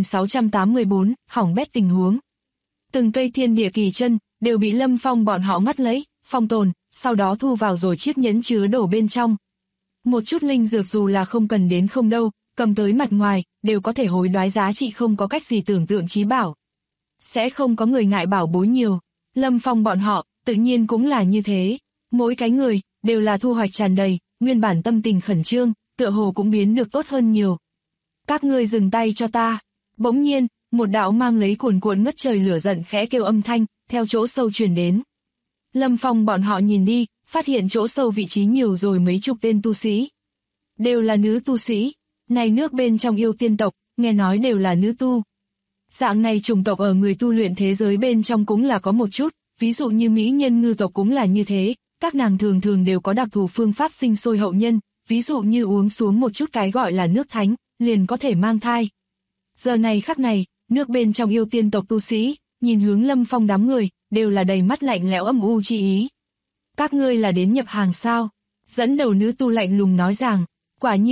9684, hỏng bét tình huống. Từng cây thiên địa kỳ chân, đều bị Lâm Phong bọn họ ngắt lấy, phong tồn, sau đó thu vào rồi chiếc nhẫn chứa đổ bên trong. Một chút linh dược dù là không cần đến không đâu, cầm tới mặt ngoài, đều có thể hối đoái giá trị không có cách gì tưởng tượng trí bảo. Sẽ không có người ngại bảo bối nhiều, Lâm Phong bọn họ, tự nhiên cũng là như thế. Mỗi cái người, đều là thu hoạch tràn đầy, nguyên bản tâm tình khẩn trương, tựa hồ cũng biến được tốt hơn nhiều. Các ngươi dừng tay cho ta. Bỗng nhiên, một đạo mang lấy cuồn cuộn ngất trời lửa giận khẽ kêu âm thanh, theo chỗ sâu truyền đến. Lâm Phong bọn họ nhìn đi, phát hiện chỗ sâu vị trí nhiều rồi mấy chục tên tu sĩ. Đều là nữ tu sĩ, này nước bên trong yêu tiên tộc, nghe nói đều là nữ tu. Dạng này chủng tộc ở người tu luyện thế giới bên trong cũng là có một chút, ví dụ như mỹ nhân ngư tộc cũng là như thế, các nàng thường thường đều có đặc thù phương pháp sinh sôi hậu nhân, ví dụ như uống xuống một chút cái gọi là nước thánh, liền có thể mang thai. Giờ này khắc này, nước bên trong yêu tiên tộc tu sĩ, nhìn hướng Lâm Phong đám người, đều là đầy mắt lạnh lẽo âm u chi ý. Các ngươi là đến nhập hàng sao? Dẫn đầu nữ tu lạnh lùng nói rằng, quả nhiên,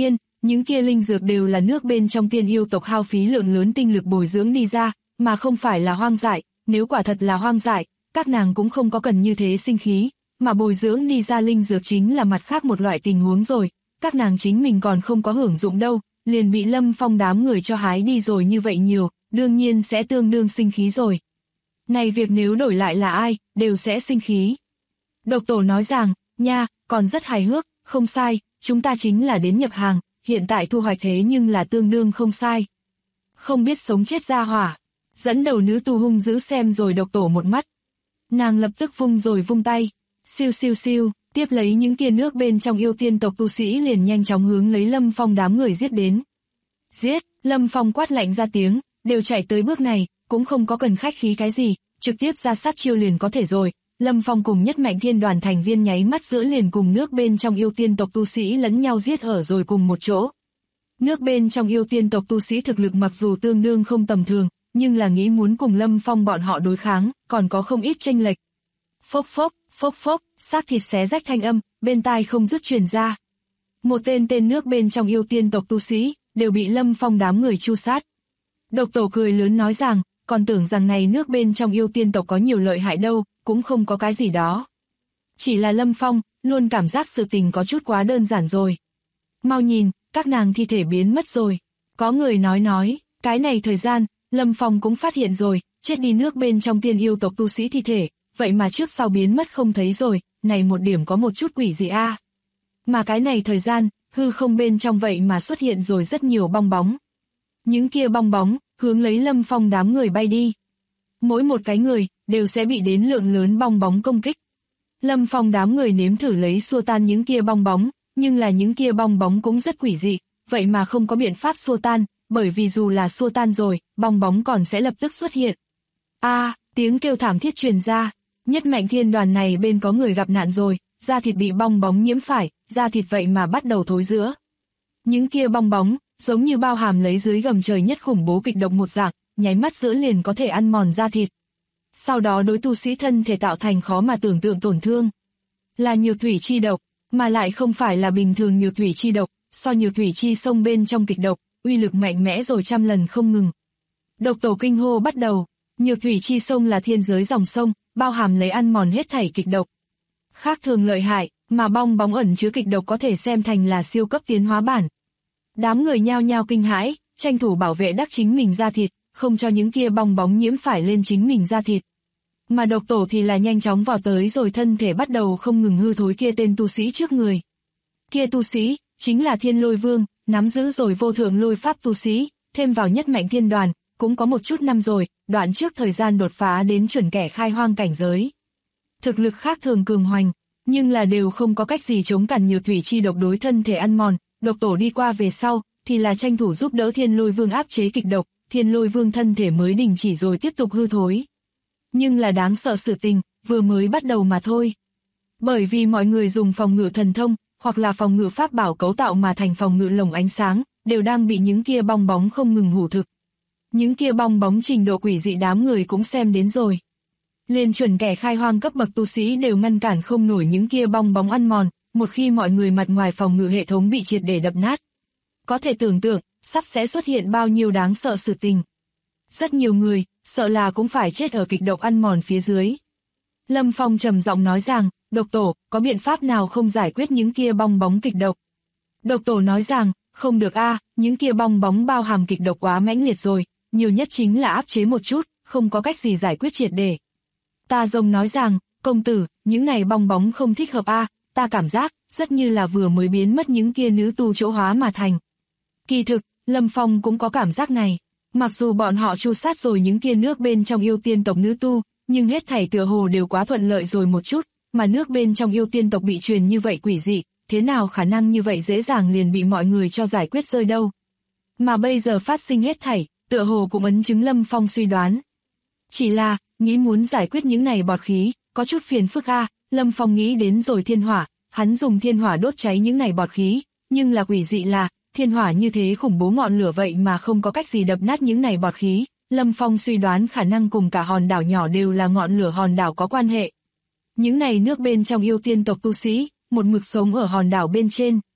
Những kia linh dược đều là nước bên trong tiên yêu tộc hao phí lượng lớn tinh lực bồi dưỡng đi ra, mà không phải là hoang dại, nếu quả thật là hoang dại, các nàng cũng không có cần như thế sinh khí, mà bồi dưỡng đi ra linh dược chính là mặt khác một loại tình huống rồi, các nàng chính mình còn không có hưởng dụng đâu, liền bị Lâm Phong đám người cho hái đi rồi như vậy nhiều, đương nhiên sẽ tương đương sinh khí rồi. Này việc nếu đổi lại là ai, đều sẽ sinh khí. Độc Tổ nói rằng, nha, còn rất hài hước, không sai, chúng ta chính là đến nhập hàng, hiện tại thu hoạch thế nhưng là tương đương không sai. Không biết sống chết ra hỏa, dẫn đầu nữ tu hung dữ xem rồi Độc Tổ một mắt. Nàng lập tức vung rồi vung tay, siêu siêu siêu, tiếp lấy những kia nước bên trong yêu tiên tộc tu sĩ liền nhanh chóng hướng lấy Lâm Phong đám người giết đến. Giết, Lâm Phong quát lạnh ra tiếng, đều chạy tới bước này, cũng không có cần khách khí cái gì, trực tiếp ra sát chiêu liền có thể rồi. Lâm Phong cùng Nhất Mạnh Thiên đoàn thành viên nháy mắt giữa liền cùng nước bên trong yêu tiên tộc tu sĩ lẫn nhau giết ở rồi cùng một chỗ. Nước bên trong yêu tiên tộc tu sĩ thực lực mặc dù tương đương không tầm thường, nhưng là nghĩ muốn cùng Lâm Phong bọn họ đối kháng, còn có không ít chênh lệch. Phốc phốc, xác thịt xé rách thanh âm, bên tai không dứt truyền ra. Một tên nước bên trong yêu tiên tộc tu sĩ, đều bị Lâm Phong đám người tru sát. Độc Tổ cười lớn nói rằng, còn tưởng rằng này nước bên trong yêu tiên tộc có nhiều lợi hại đâu, cũng không có cái gì đó. Chỉ là Lâm Phong, luôn cảm giác sự tình có chút quá đơn giản rồi. Mau nhìn, các nàng thi thể biến mất rồi. Có người nói, cái này thời gian, Lâm Phong cũng phát hiện rồi, chết đi nước bên trong tiên yêu tộc tu sĩ thi thể, vậy mà trước sau biến mất không thấy rồi, này một điểm có một chút quỷ gì a? Mà cái này thời gian, hư không bên trong vậy mà xuất hiện rồi rất nhiều bong bóng. Những kia bong bóng, hướng lấy Lâm Phong đám người bay đi. Mỗi một cái người, đều sẽ bị đến lượng lớn bong bóng công kích. Lâm Phong đám người nếm thử lấy xua tan những kia bong bóng, nhưng là những kia bong bóng cũng rất quỷ dị, vậy mà không có biện pháp xua tan, bởi vì dù là xua tan rồi, bong bóng còn sẽ lập tức xuất hiện. Tiếng kêu thảm thiết truyền ra, Nhất Mạnh Thiên đoàn này bên có người gặp nạn rồi, da thịt bị bong bóng nhiễm phải, da thịt vậy mà bắt đầu thối rữa. Những kia bong bóng, giống như bao hàm lấy dưới gầm trời nhất khủng bố kịch độc một dạng, nháy mắt giữa liền có thể ăn mòn da thịt. Sau đó đối tu sĩ thân thể tạo thành khó mà tưởng tượng tổn thương. Là nhược thủy chi độc, mà lại không phải là bình thường nhược thủy chi độc, so nhược thủy chi sông bên trong kịch độc, uy lực mạnh mẽ rồi trăm lần không ngừng. Độc Tổ kinh hô bắt đầu, nhược thủy chi sông là thiên giới dòng sông, bao hàm lấy ăn mòn hết thảy kịch độc. Khác thường lợi hại, mà bong bóng ẩn chứa kịch độc có thể xem thành là siêu cấp tiến hóa bản. Đám người nhao nhao kinh hãi, tranh thủ bảo vệ đắc chính mình da thịt, không cho những kia bong bóng nhiễm phải lên chính mình da thịt. Mà Độc Tổ thì là nhanh chóng vào tới rồi thân thể bắt đầu không ngừng hư thối kia tên tu sĩ trước người. Kia tu sĩ, chính là Thiên Lôi Vương, nắm giữ rồi vô thượng lôi pháp tu sĩ, thêm vào Nhất Mạnh Thiên đoàn, cũng có một chút năm rồi, đoạn trước thời gian đột phá đến chuẩn kẻ khai hoang cảnh giới. Thực lực khác thường cường hoành, nhưng là đều không có cách gì chống cản nhược thủy chi độc đối thân thể ăn mòn. Độc Tổ đi qua về sau, thì là tranh thủ giúp đỡ Thiên Lôi Vương áp chế kịch độc, Thiên Lôi Vương thân thể mới đình chỉ rồi tiếp tục hư thối. Nhưng là đáng sợ sự tình, vừa mới bắt đầu mà thôi. Bởi vì mọi người dùng phòng ngự thần thông, hoặc là phòng ngự pháp bảo cấu tạo mà thành phòng ngự lồng ánh sáng, đều đang bị những kia bong bóng không ngừng hủ thực. Những kia bong bóng trình độ quỷ dị đám người cũng xem đến rồi. Liên chuẩn kẻ khai hoang cấp bậc tu sĩ đều ngăn cản không nổi những kia bong bóng ăn mòn, một khi mọi người mặt ngoài phòng ngự hệ thống bị triệt để đập nát. Có thể tưởng tượng, sắp sẽ xuất hiện bao nhiêu đáng sợ sự tình. Rất nhiều người, sợ là cũng phải chết ở kịch độc ăn mòn phía dưới. Lâm Phong trầm giọng nói rằng, Độc Tổ, có biện pháp nào không giải quyết những kia bong bóng kịch độc? Độc Tổ nói rằng, không được những kia bong bóng bao hàm kịch độc quá mãnh liệt rồi, nhiều nhất chính là áp chế một chút, không có cách gì giải quyết triệt để. Ta Rồng nói rằng, công tử, những này bong bóng không thích hợp ta cảm giác, rất như là vừa mới biến mất những kia nữ tu chỗ hóa mà thành. Kỳ thực, Lâm Phong cũng có cảm giác này. Mặc dù bọn họ tru sát rồi những kia nước bên trong yêu tiên tộc nữ tu, nhưng hết thảy tựa hồ đều quá thuận lợi rồi một chút, mà nước bên trong yêu tiên tộc bị truyền như vậy quỷ dị, thế nào khả năng như vậy dễ dàng liền bị mọi người cho giải quyết rơi đâu. Mà bây giờ phát sinh hết thảy, tựa hồ cũng ấn chứng Lâm Phong suy đoán. Chỉ là, nghĩ muốn giải quyết những này bọt khí, có chút phiền phức Lâm Phong nghĩ đến rồi thiên hỏa, hắn dùng thiên hỏa đốt cháy những này bọt khí, nhưng là quỷ dị là, thiên hỏa như thế khủng bố ngọn lửa vậy mà không có cách gì đập nát những này bọt khí. Lâm Phong suy đoán khả năng cùng cả hòn đảo nhỏ đều là ngọn lửa hòn đảo có quan hệ. Những này nước bên trong yêu tiên tộc tu sĩ, một mực sống ở hòn đảo bên trên.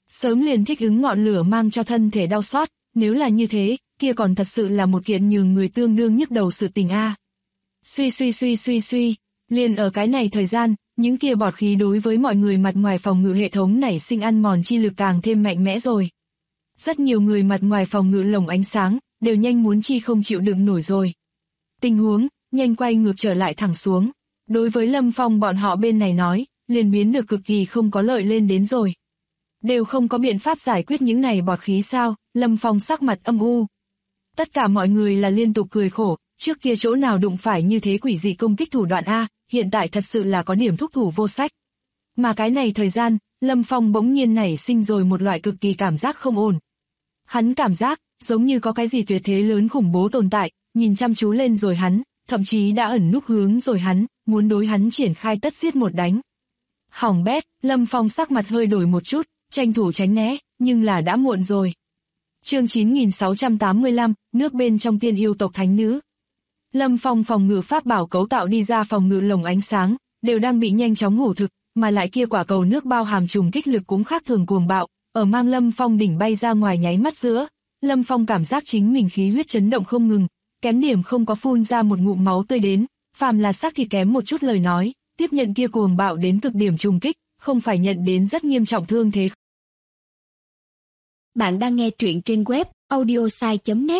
Sớm liền thích ứng ngọn lửa mang cho thân thể đau xót, nếu là như thế, kia còn thật sự là một kiện nhường người tương đương nhức đầu sự tình a. Suy, liền ở cái này thời gian, những kia bọt khí đối với mọi người mặt ngoài phòng ngự hệ thống nảy sinh ăn mòn chi lực càng thêm mạnh mẽ rồi. Rất nhiều người mặt ngoài phòng ngự lồng ánh sáng, đều nhanh muốn chi không chịu đựng nổi rồi. Tình huống, nhanh quay ngược trở lại thẳng xuống. Đối với Lâm Phong bọn họ bên này nói, liền biến được cực kỳ không có lợi lên đến rồi. Đều không có biện pháp giải quyết những này bọt khí sao, Lâm Phong sắc mặt âm u. Tất cả mọi người là liên tục cười khổ, trước kia chỗ nào đụng phải như thế quỷ dị công kích thủ đoạn A, hiện tại thật sự là có điểm thúc thủ vô sách. Mà cái này thời gian, Lâm Phong bỗng nhiên nảy sinh rồi một loại cực kỳ cảm giác không ổn. Hắn cảm giác, giống như có cái gì tuyệt thế lớn khủng bố tồn tại, nhìn chăm chú lên rồi hắn, thậm chí đã ẩn núp hướng rồi hắn, muốn đối hắn triển khai tất giết một đánh. Hỏng bét, Lâm Phong sắc mặt hơi đổi một chút, tranh thủ tránh né, nhưng là đã muộn rồi. Chương 9685, nước bên trong tiên yêu tộc thánh nữ. Lâm Phong phòng ngự pháp bảo cấu tạo đi ra phòng ngự lồng ánh sáng, đều đang bị nhanh chóng ngủ thực, mà lại kia quả cầu nước bao hàm trùng kích lực cũng khác thường cuồng bạo, ở mang Lâm Phong đỉnh bay ra ngoài nháy mắt giữa. Lâm Phong cảm giác chính mình khí huyết chấn động không ngừng, kém điểm không có phun ra một ngụm máu tươi đến, phàm là xác thịt kém một chút lời nói, tiếp nhận kia cuồng bạo đến cực điểm trùng kích, không phải nhận đến rất nghiêm trọng thương thế. Bạn đang nghe truyện trên web audiosai.net.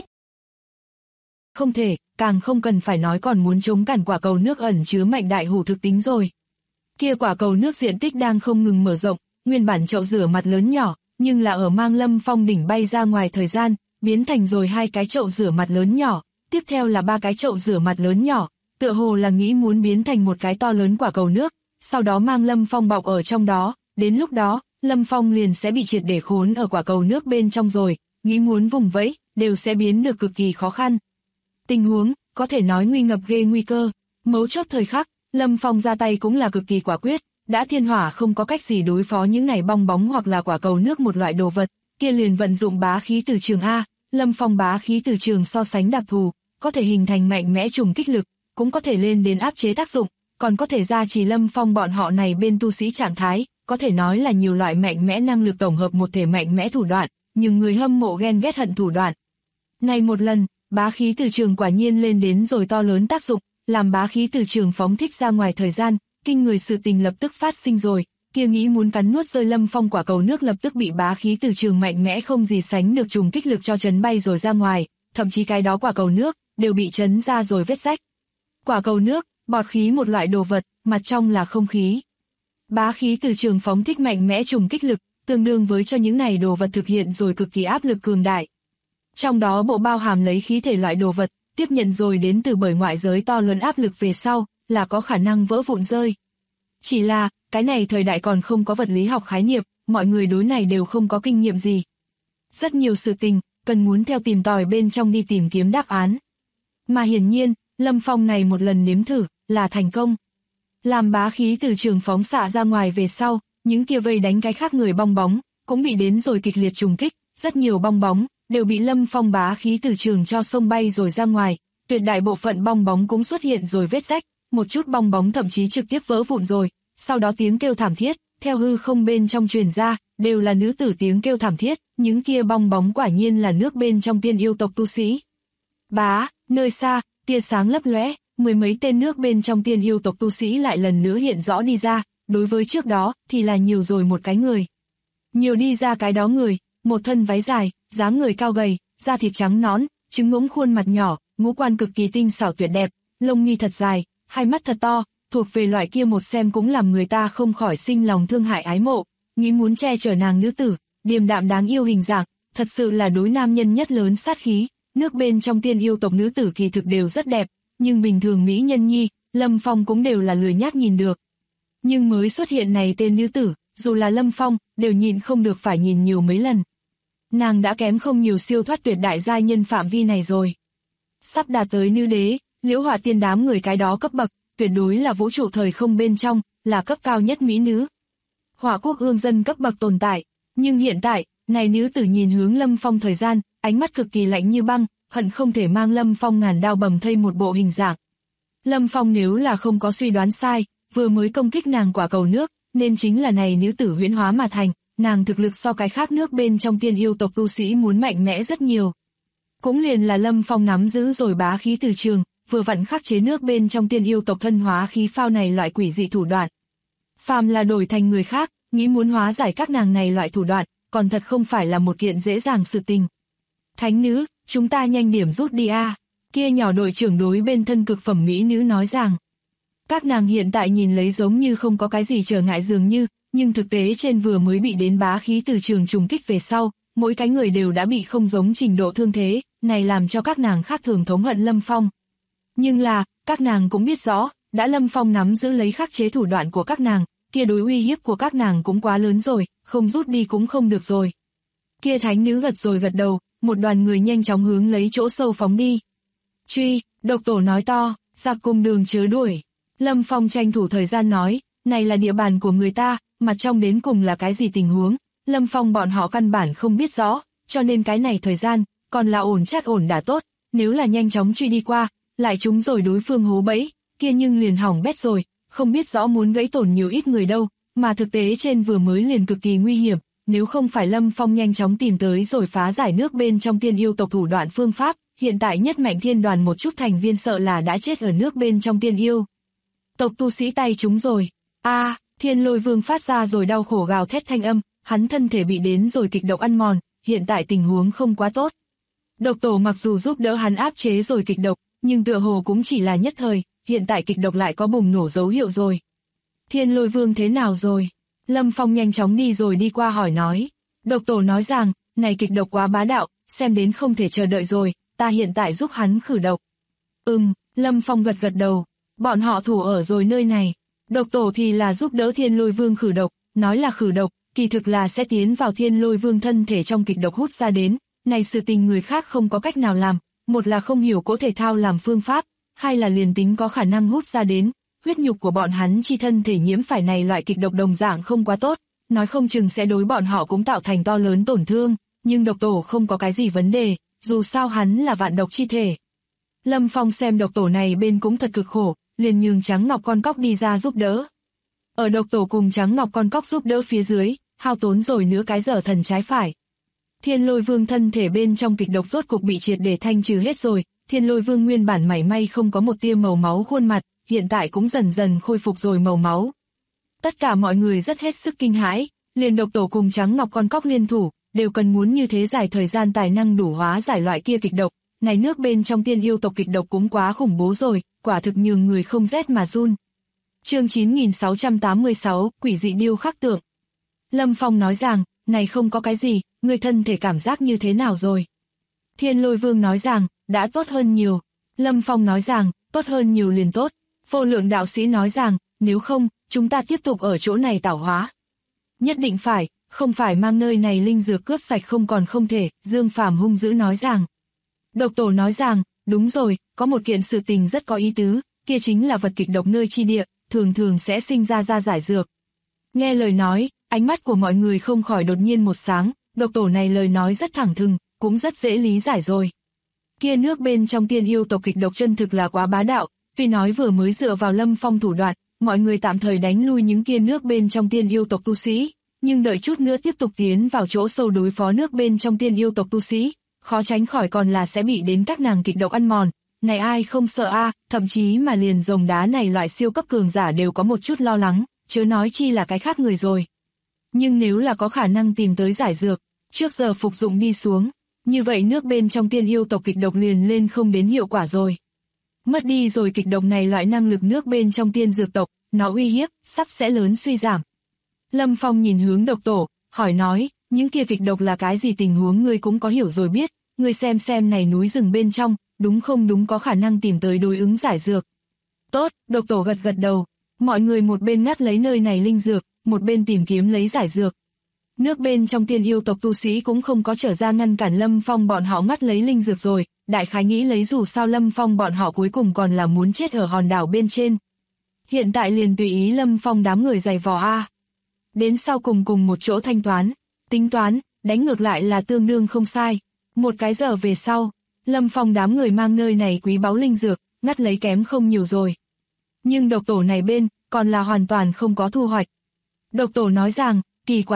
Không thể, càng không cần phải nói còn muốn chống cản quả cầu nước ẩn chứa mạnh đại hủ thực tính rồi. Kia quả cầu nước diện tích đang không ngừng mở rộng, nguyên bản chậu rửa mặt lớn nhỏ, nhưng là ở mang Lâm Phong đỉnh bay ra ngoài thời gian, biến thành rồi 2 cái chậu rửa mặt lớn nhỏ, tiếp theo là 3 cái chậu rửa mặt lớn nhỏ, tựa hồ là nghĩ muốn biến thành một cái to lớn quả cầu nước, sau đó mang Lâm Phong bọc ở trong đó, đến lúc đó, Lâm Phong liền sẽ bị triệt để khốn ở quả cầu nước bên trong rồi, nghĩ muốn vùng vẫy, đều sẽ biến được cực kỳ khó khăn. Tình huống, có thể nói nguy ngập ghê nguy cơ, mấu chốt thời khắc, Lâm Phong ra tay cũng là cực kỳ quả quyết, đã thiên hỏa không có cách gì đối phó những này bong bóng hoặc là quả cầu nước một loại đồ vật, kia liền vận dụng bá khí từ trường A, Lâm Phong bá khí từ trường so sánh đặc thù, có thể hình thành mạnh mẽ trùng kích lực, cũng có thể lên đến áp chế tác dụng, còn có thể gia trì Lâm Phong bọn họ này bên tu sĩ trạng thái, có thể nói là nhiều loại mạnh mẽ năng lực tổng hợp một thể mạnh mẽ thủ đoạn, nhưng người hâm mộ ghen ghét hận thủ đoạn. Này một lần, bá khí từ trường quả nhiên lên đến rồi to lớn tác dụng, làm bá khí từ trường phóng thích ra ngoài thời gian, kinh người sự tình lập tức phát sinh rồi, kia nghĩ muốn cắn nuốt rơi Lâm Phong quả cầu nước lập tức bị bá khí từ trường mạnh mẽ không gì sánh được trùng kích lực cho chấn bay rồi ra ngoài, thậm chí cái đó quả cầu nước đều bị chấn ra rồi vết rách. Quả cầu nước, bọt khí một loại đồ vật, mặt trong là không khí. Bá khí từ trường phóng thích mạnh mẽ trùng kích lực, tương đương với cho những này đồ vật thực hiện rồi cực kỳ áp lực cường đại. Trong đó bộ bao hàm lấy khí thể loại đồ vật, tiếp nhận rồi đến từ bởi ngoại giới to lớn áp lực về sau, là có khả năng vỡ vụn rơi. Chỉ là, cái này thời đại còn không có vật lý học khái niệm, mọi người đối này đều không có kinh nghiệm gì. Rất nhiều sự tình, cần muốn theo tìm tòi bên trong đi tìm kiếm đáp án. Mà hiển nhiên, Lâm Phong này một lần nếm thử, là thành công. Làm bá khí từ trường phóng xạ ra ngoài về sau, những kia vây đánh cái khác người bong bóng, cũng bị đến rồi kịch liệt trùng kích, rất nhiều bong bóng, đều bị Lâm Phong bá khí từ trường cho xông bay rồi ra ngoài, tuyệt đại bộ phận bong bóng cũng xuất hiện rồi vết rách, một chút bong bóng thậm chí trực tiếp vỡ vụn rồi, sau đó tiếng kêu thảm thiết, theo hư không bên trong truyền ra, đều là nữ tử tiếng kêu thảm thiết, những kia bong bóng quả nhiên là nước bên trong tiên yêu tộc tu sĩ. Bá, nơi xa, tia sáng lấp lóe, mười mấy tên nước bên trong tiên yêu tộc tu sĩ lại lần nữa hiện rõ đi ra, đối với trước đó thì là nhiều rồi một cái người. Nhiều đi ra cái đó người, một thân váy dài, dáng người cao gầy, da thịt trắng nõn, trứng ngỗng khuôn mặt nhỏ, ngũ quan cực kỳ tinh xảo tuyệt đẹp, lông mi thật dài, hai mắt thật to, thuộc về loại kia một xem cũng làm người ta không khỏi sinh lòng thương hại ái mộ, nghĩ muốn che chở nàng nữ tử, điềm đạm đáng yêu hình dạng, thật sự là đối nam nhân nhất lớn sát khí, nước bên trong tiên yêu tộc nữ tử kỳ thực đều rất đẹp, nhưng bình thường mỹ nhân nhi, Lâm Phong cũng đều là lười nhác nhìn được. Nhưng mới xuất hiện này tên nữ tử, dù là Lâm Phong, đều nhịn không được phải nhìn nhiều mấy lần. Nàng đã kém không nhiều siêu thoát tuyệt đại giai nhân phạm vi này rồi. Sắp đạt tới nữ đế, Liễu Hỏa Tiên đám người cái đó cấp bậc, tuyệt đối là vũ trụ thời không bên trong, là cấp cao nhất mỹ nữ. Hỏa quốc ương dân cấp bậc tồn tại, nhưng hiện tại, này nữ tử nhìn hướng Lâm Phong thời gian, ánh mắt cực kỳ lạnh như băng, hận không thể mang Lâm Phong ngàn đao bầm thây một bộ hình dạng. Lâm Phong nếu là không có suy đoán sai, vừa mới công kích nàng quả cầu nước, nên chính là này nữ tử huyễn hóa mà thành, nàng thực lực so cái khác nước bên trong tiên yêu tộc tu sĩ muốn mạnh mẽ rất nhiều. Cũng liền là Lâm Phong nắm giữ rồi bá khí từ trường, vừa vặn khắc chế nước bên trong tiên yêu tộc thân hóa khí phao này loại quỷ dị thủ đoạn. Phàm là đổi thành người khác, nghĩ muốn hóa giải các nàng này loại thủ đoạn, còn thật không phải là một kiện dễ dàng sự tình. Thánh nữ, chúng ta nhanh điểm rút đi a. Kia nhỏ đội trưởng đối bên thân cực phẩm mỹ nữ nói rằng. Các nàng hiện tại nhìn lấy giống như không có cái gì trở ngại dường như, nhưng thực tế trên vừa mới bị đến bá khí từ trường trùng kích về sau, mỗi cái người đều đã bị không giống trình độ thương thế, này làm cho các nàng khác thường thống hận Lâm Phong. Nhưng là, các nàng cũng biết rõ, đã Lâm Phong nắm giữ lấy khắc chế thủ đoạn của các nàng, kia đối uy hiếp của các nàng cũng quá lớn rồi, không rút đi cũng không được rồi. Kia thánh nữ gật rồi gật đầu, một đoàn người nhanh chóng hướng lấy chỗ sâu phóng đi. Truy, độc tổ nói to, giặc cùng đường chớ đuổi. Lâm Phong tranh thủ thời gian nói, này là địa bàn của người ta, mặt trong đến cùng là cái gì tình huống, Lâm Phong bọn họ căn bản không biết rõ, cho nên cái này thời gian, còn là ổn chát ổn đã tốt, nếu là nhanh chóng truy đi qua, lại trúng rồi đối phương hố bẫy, kia nhưng liền hỏng bét rồi, không biết rõ muốn gãy tổn nhiều ít người đâu, mà thực tế trên vừa mới liền cực kỳ nguy hiểm, nếu không phải Lâm Phong nhanh chóng tìm tới rồi phá giải nước bên trong tiên yêu tộc thủ đoạn phương pháp, hiện tại nhất mạnh thiên đoàn một chút thành viên sợ là đã chết ở nước bên trong tiên yêu. Tộc tu sĩ tay chúng rồi, Thiên Lôi Vương phát ra rồi đau khổ gào thét thanh âm, hắn thân thể bị đến rồi kịch độc ăn mòn, hiện tại tình huống không quá tốt. Độc tổ mặc dù giúp đỡ hắn áp chế rồi kịch độc, nhưng tựa hồ cũng chỉ là nhất thời, hiện tại kịch độc lại có bùng nổ dấu hiệu rồi. Thiên Lôi Vương thế nào rồi? Lâm Phong nhanh chóng đi rồi đi qua hỏi nói. Độc tổ nói rằng, này kịch độc quá bá đạo, xem đến không thể chờ đợi rồi, ta hiện tại giúp hắn khử độc. Lâm Phong gật gật đầu, bọn họ thủ ở rồi nơi này. Độc tổ thì là giúp đỡ Thiên Lôi Vương khử độc, nói là khử độc, kỳ thực là sẽ tiến vào Thiên Lôi Vương thân thể trong kịch độc hút ra đến, này sự tình người khác không có cách nào làm, một là không hiểu cỗ thể thao làm phương pháp, hai là liền tính có khả năng hút ra đến, huyết nhục của bọn hắn chi thân thể nhiễm phải này loại kịch độc đồng dạng không quá tốt, nói không chừng sẽ đối bọn họ cũng tạo thành to lớn tổn thương, nhưng độc tổ không có cái gì vấn đề, dù sao hắn là vạn độc chi thể. Lâm Phong xem độc tổ này bên cũng thật cực khổ, liền nhường Trắng Ngọc con cóc đi ra giúp đỡ. Ở độc tổ cùng Trắng Ngọc con cóc giúp đỡ phía dưới, hao tốn rồi nửa cái giờ thần trái phải. Thiên Lôi Vương thân thể bên trong kịch độc rốt cục bị triệt để thanh trừ hết rồi, Thiên Lôi Vương nguyên bản mảy may không có một tia màu máu khuôn mặt, hiện tại cũng dần dần khôi phục rồi màu máu. Tất cả mọi người rất hết sức kinh hãi, liền độc tổ cùng Trắng Ngọc con cóc liên thủ, đều cần muốn như thế dài thời gian tài năng đủ hóa giải loại kia kịch độc, này nước bên trong tiên yêu tộc kịch độc cũng quá khủng bố rồi, quả thực nhường người không rét mà run. Chương 9686, quỷ dị điêu khắc tượng. Lâm Phong nói rằng, này không có cái gì, người thân thể cảm giác như thế nào rồi? Thiên Lôi Vương nói rằng, đã tốt hơn nhiều. Lâm Phong nói rằng, tốt hơn nhiều liền tốt. Vô Lượng đạo sĩ nói rằng, nếu không, chúng ta tiếp tục ở chỗ này tảo hóa. Nhất định phải, không phải mang nơi này linh dược cướp sạch không còn không thể, Dương Phàm hung dữ nói rằng. Độc tổ nói rằng, đúng rồi, có một kiện sự tình rất có ý tứ, kia chính là vật kịch độc nơi chi địa, thường thường sẽ sinh ra giải dược. Nghe lời nói, ánh mắt của mọi người không khỏi đột nhiên một sáng, độc tổ này lời nói rất thẳng thừng, cũng rất dễ lý giải rồi. Kia nước bên trong tiên yêu tộc kịch độc chân thực là quá bá đạo, tuy nói vừa mới dựa vào Lâm Phong thủ đoạn, mọi người tạm thời đánh lui những kia nước bên trong tiên yêu tộc tu sĩ, nhưng đợi chút nữa tiếp tục tiến vào chỗ sâu đối phó nước bên trong tiên yêu tộc tu sĩ, khó tránh khỏi còn là sẽ bị đến các nàng kịch độc ăn mòn. Này ai không sợ thậm chí mà liền rồng đá này loại siêu cấp cường giả đều có một chút lo lắng, chớ nói chi là cái khác người rồi. Nhưng nếu là có khả năng tìm tới giải dược, trước giờ phục dụng đi xuống, như vậy nước bên trong tiên yêu tộc kịch độc liền lên không đến hiệu quả rồi. Mất đi rồi kịch độc này loại năng lực nước bên trong tiên dược tộc, nó uy hiếp, sắp sẽ lớn suy giảm. Lâm Phong nhìn hướng độc tổ, hỏi nói, những kia kịch độc là cái gì tình huống ngươi cũng có hiểu rồi biết, ngươi xem này núi rừng bên trong, đúng không đúng có khả năng tìm tới đối ứng giải dược. Tốt, độc tổ gật gật đầu, mọi người một bên ngắt lấy nơi này linh dược, một bên tìm kiếm lấy giải dược. Nước bên trong tiên yêu tộc tu sĩ cũng không có trở ra ngăn cản Lâm Phong bọn họ ngắt lấy linh dược rồi, đại khái nghĩ lấy dù sao Lâm Phong bọn họ cuối cùng còn là muốn chết ở hòn đảo bên trên. Hiện tại liền tùy ý Lâm Phong đám người giày vò đến sau cùng một chỗ thanh toán, tính toán, đánh ngược lại là tương đương không sai. Một cái giờ về sau, Lâm Phong đám người mang nơi này quý báu linh dược, ngắt lấy kém không nhiều rồi. Nhưng độc tổ này bên, còn là hoàn toàn không có thu hoạch. Độc tổ nói rằng, kỳ quái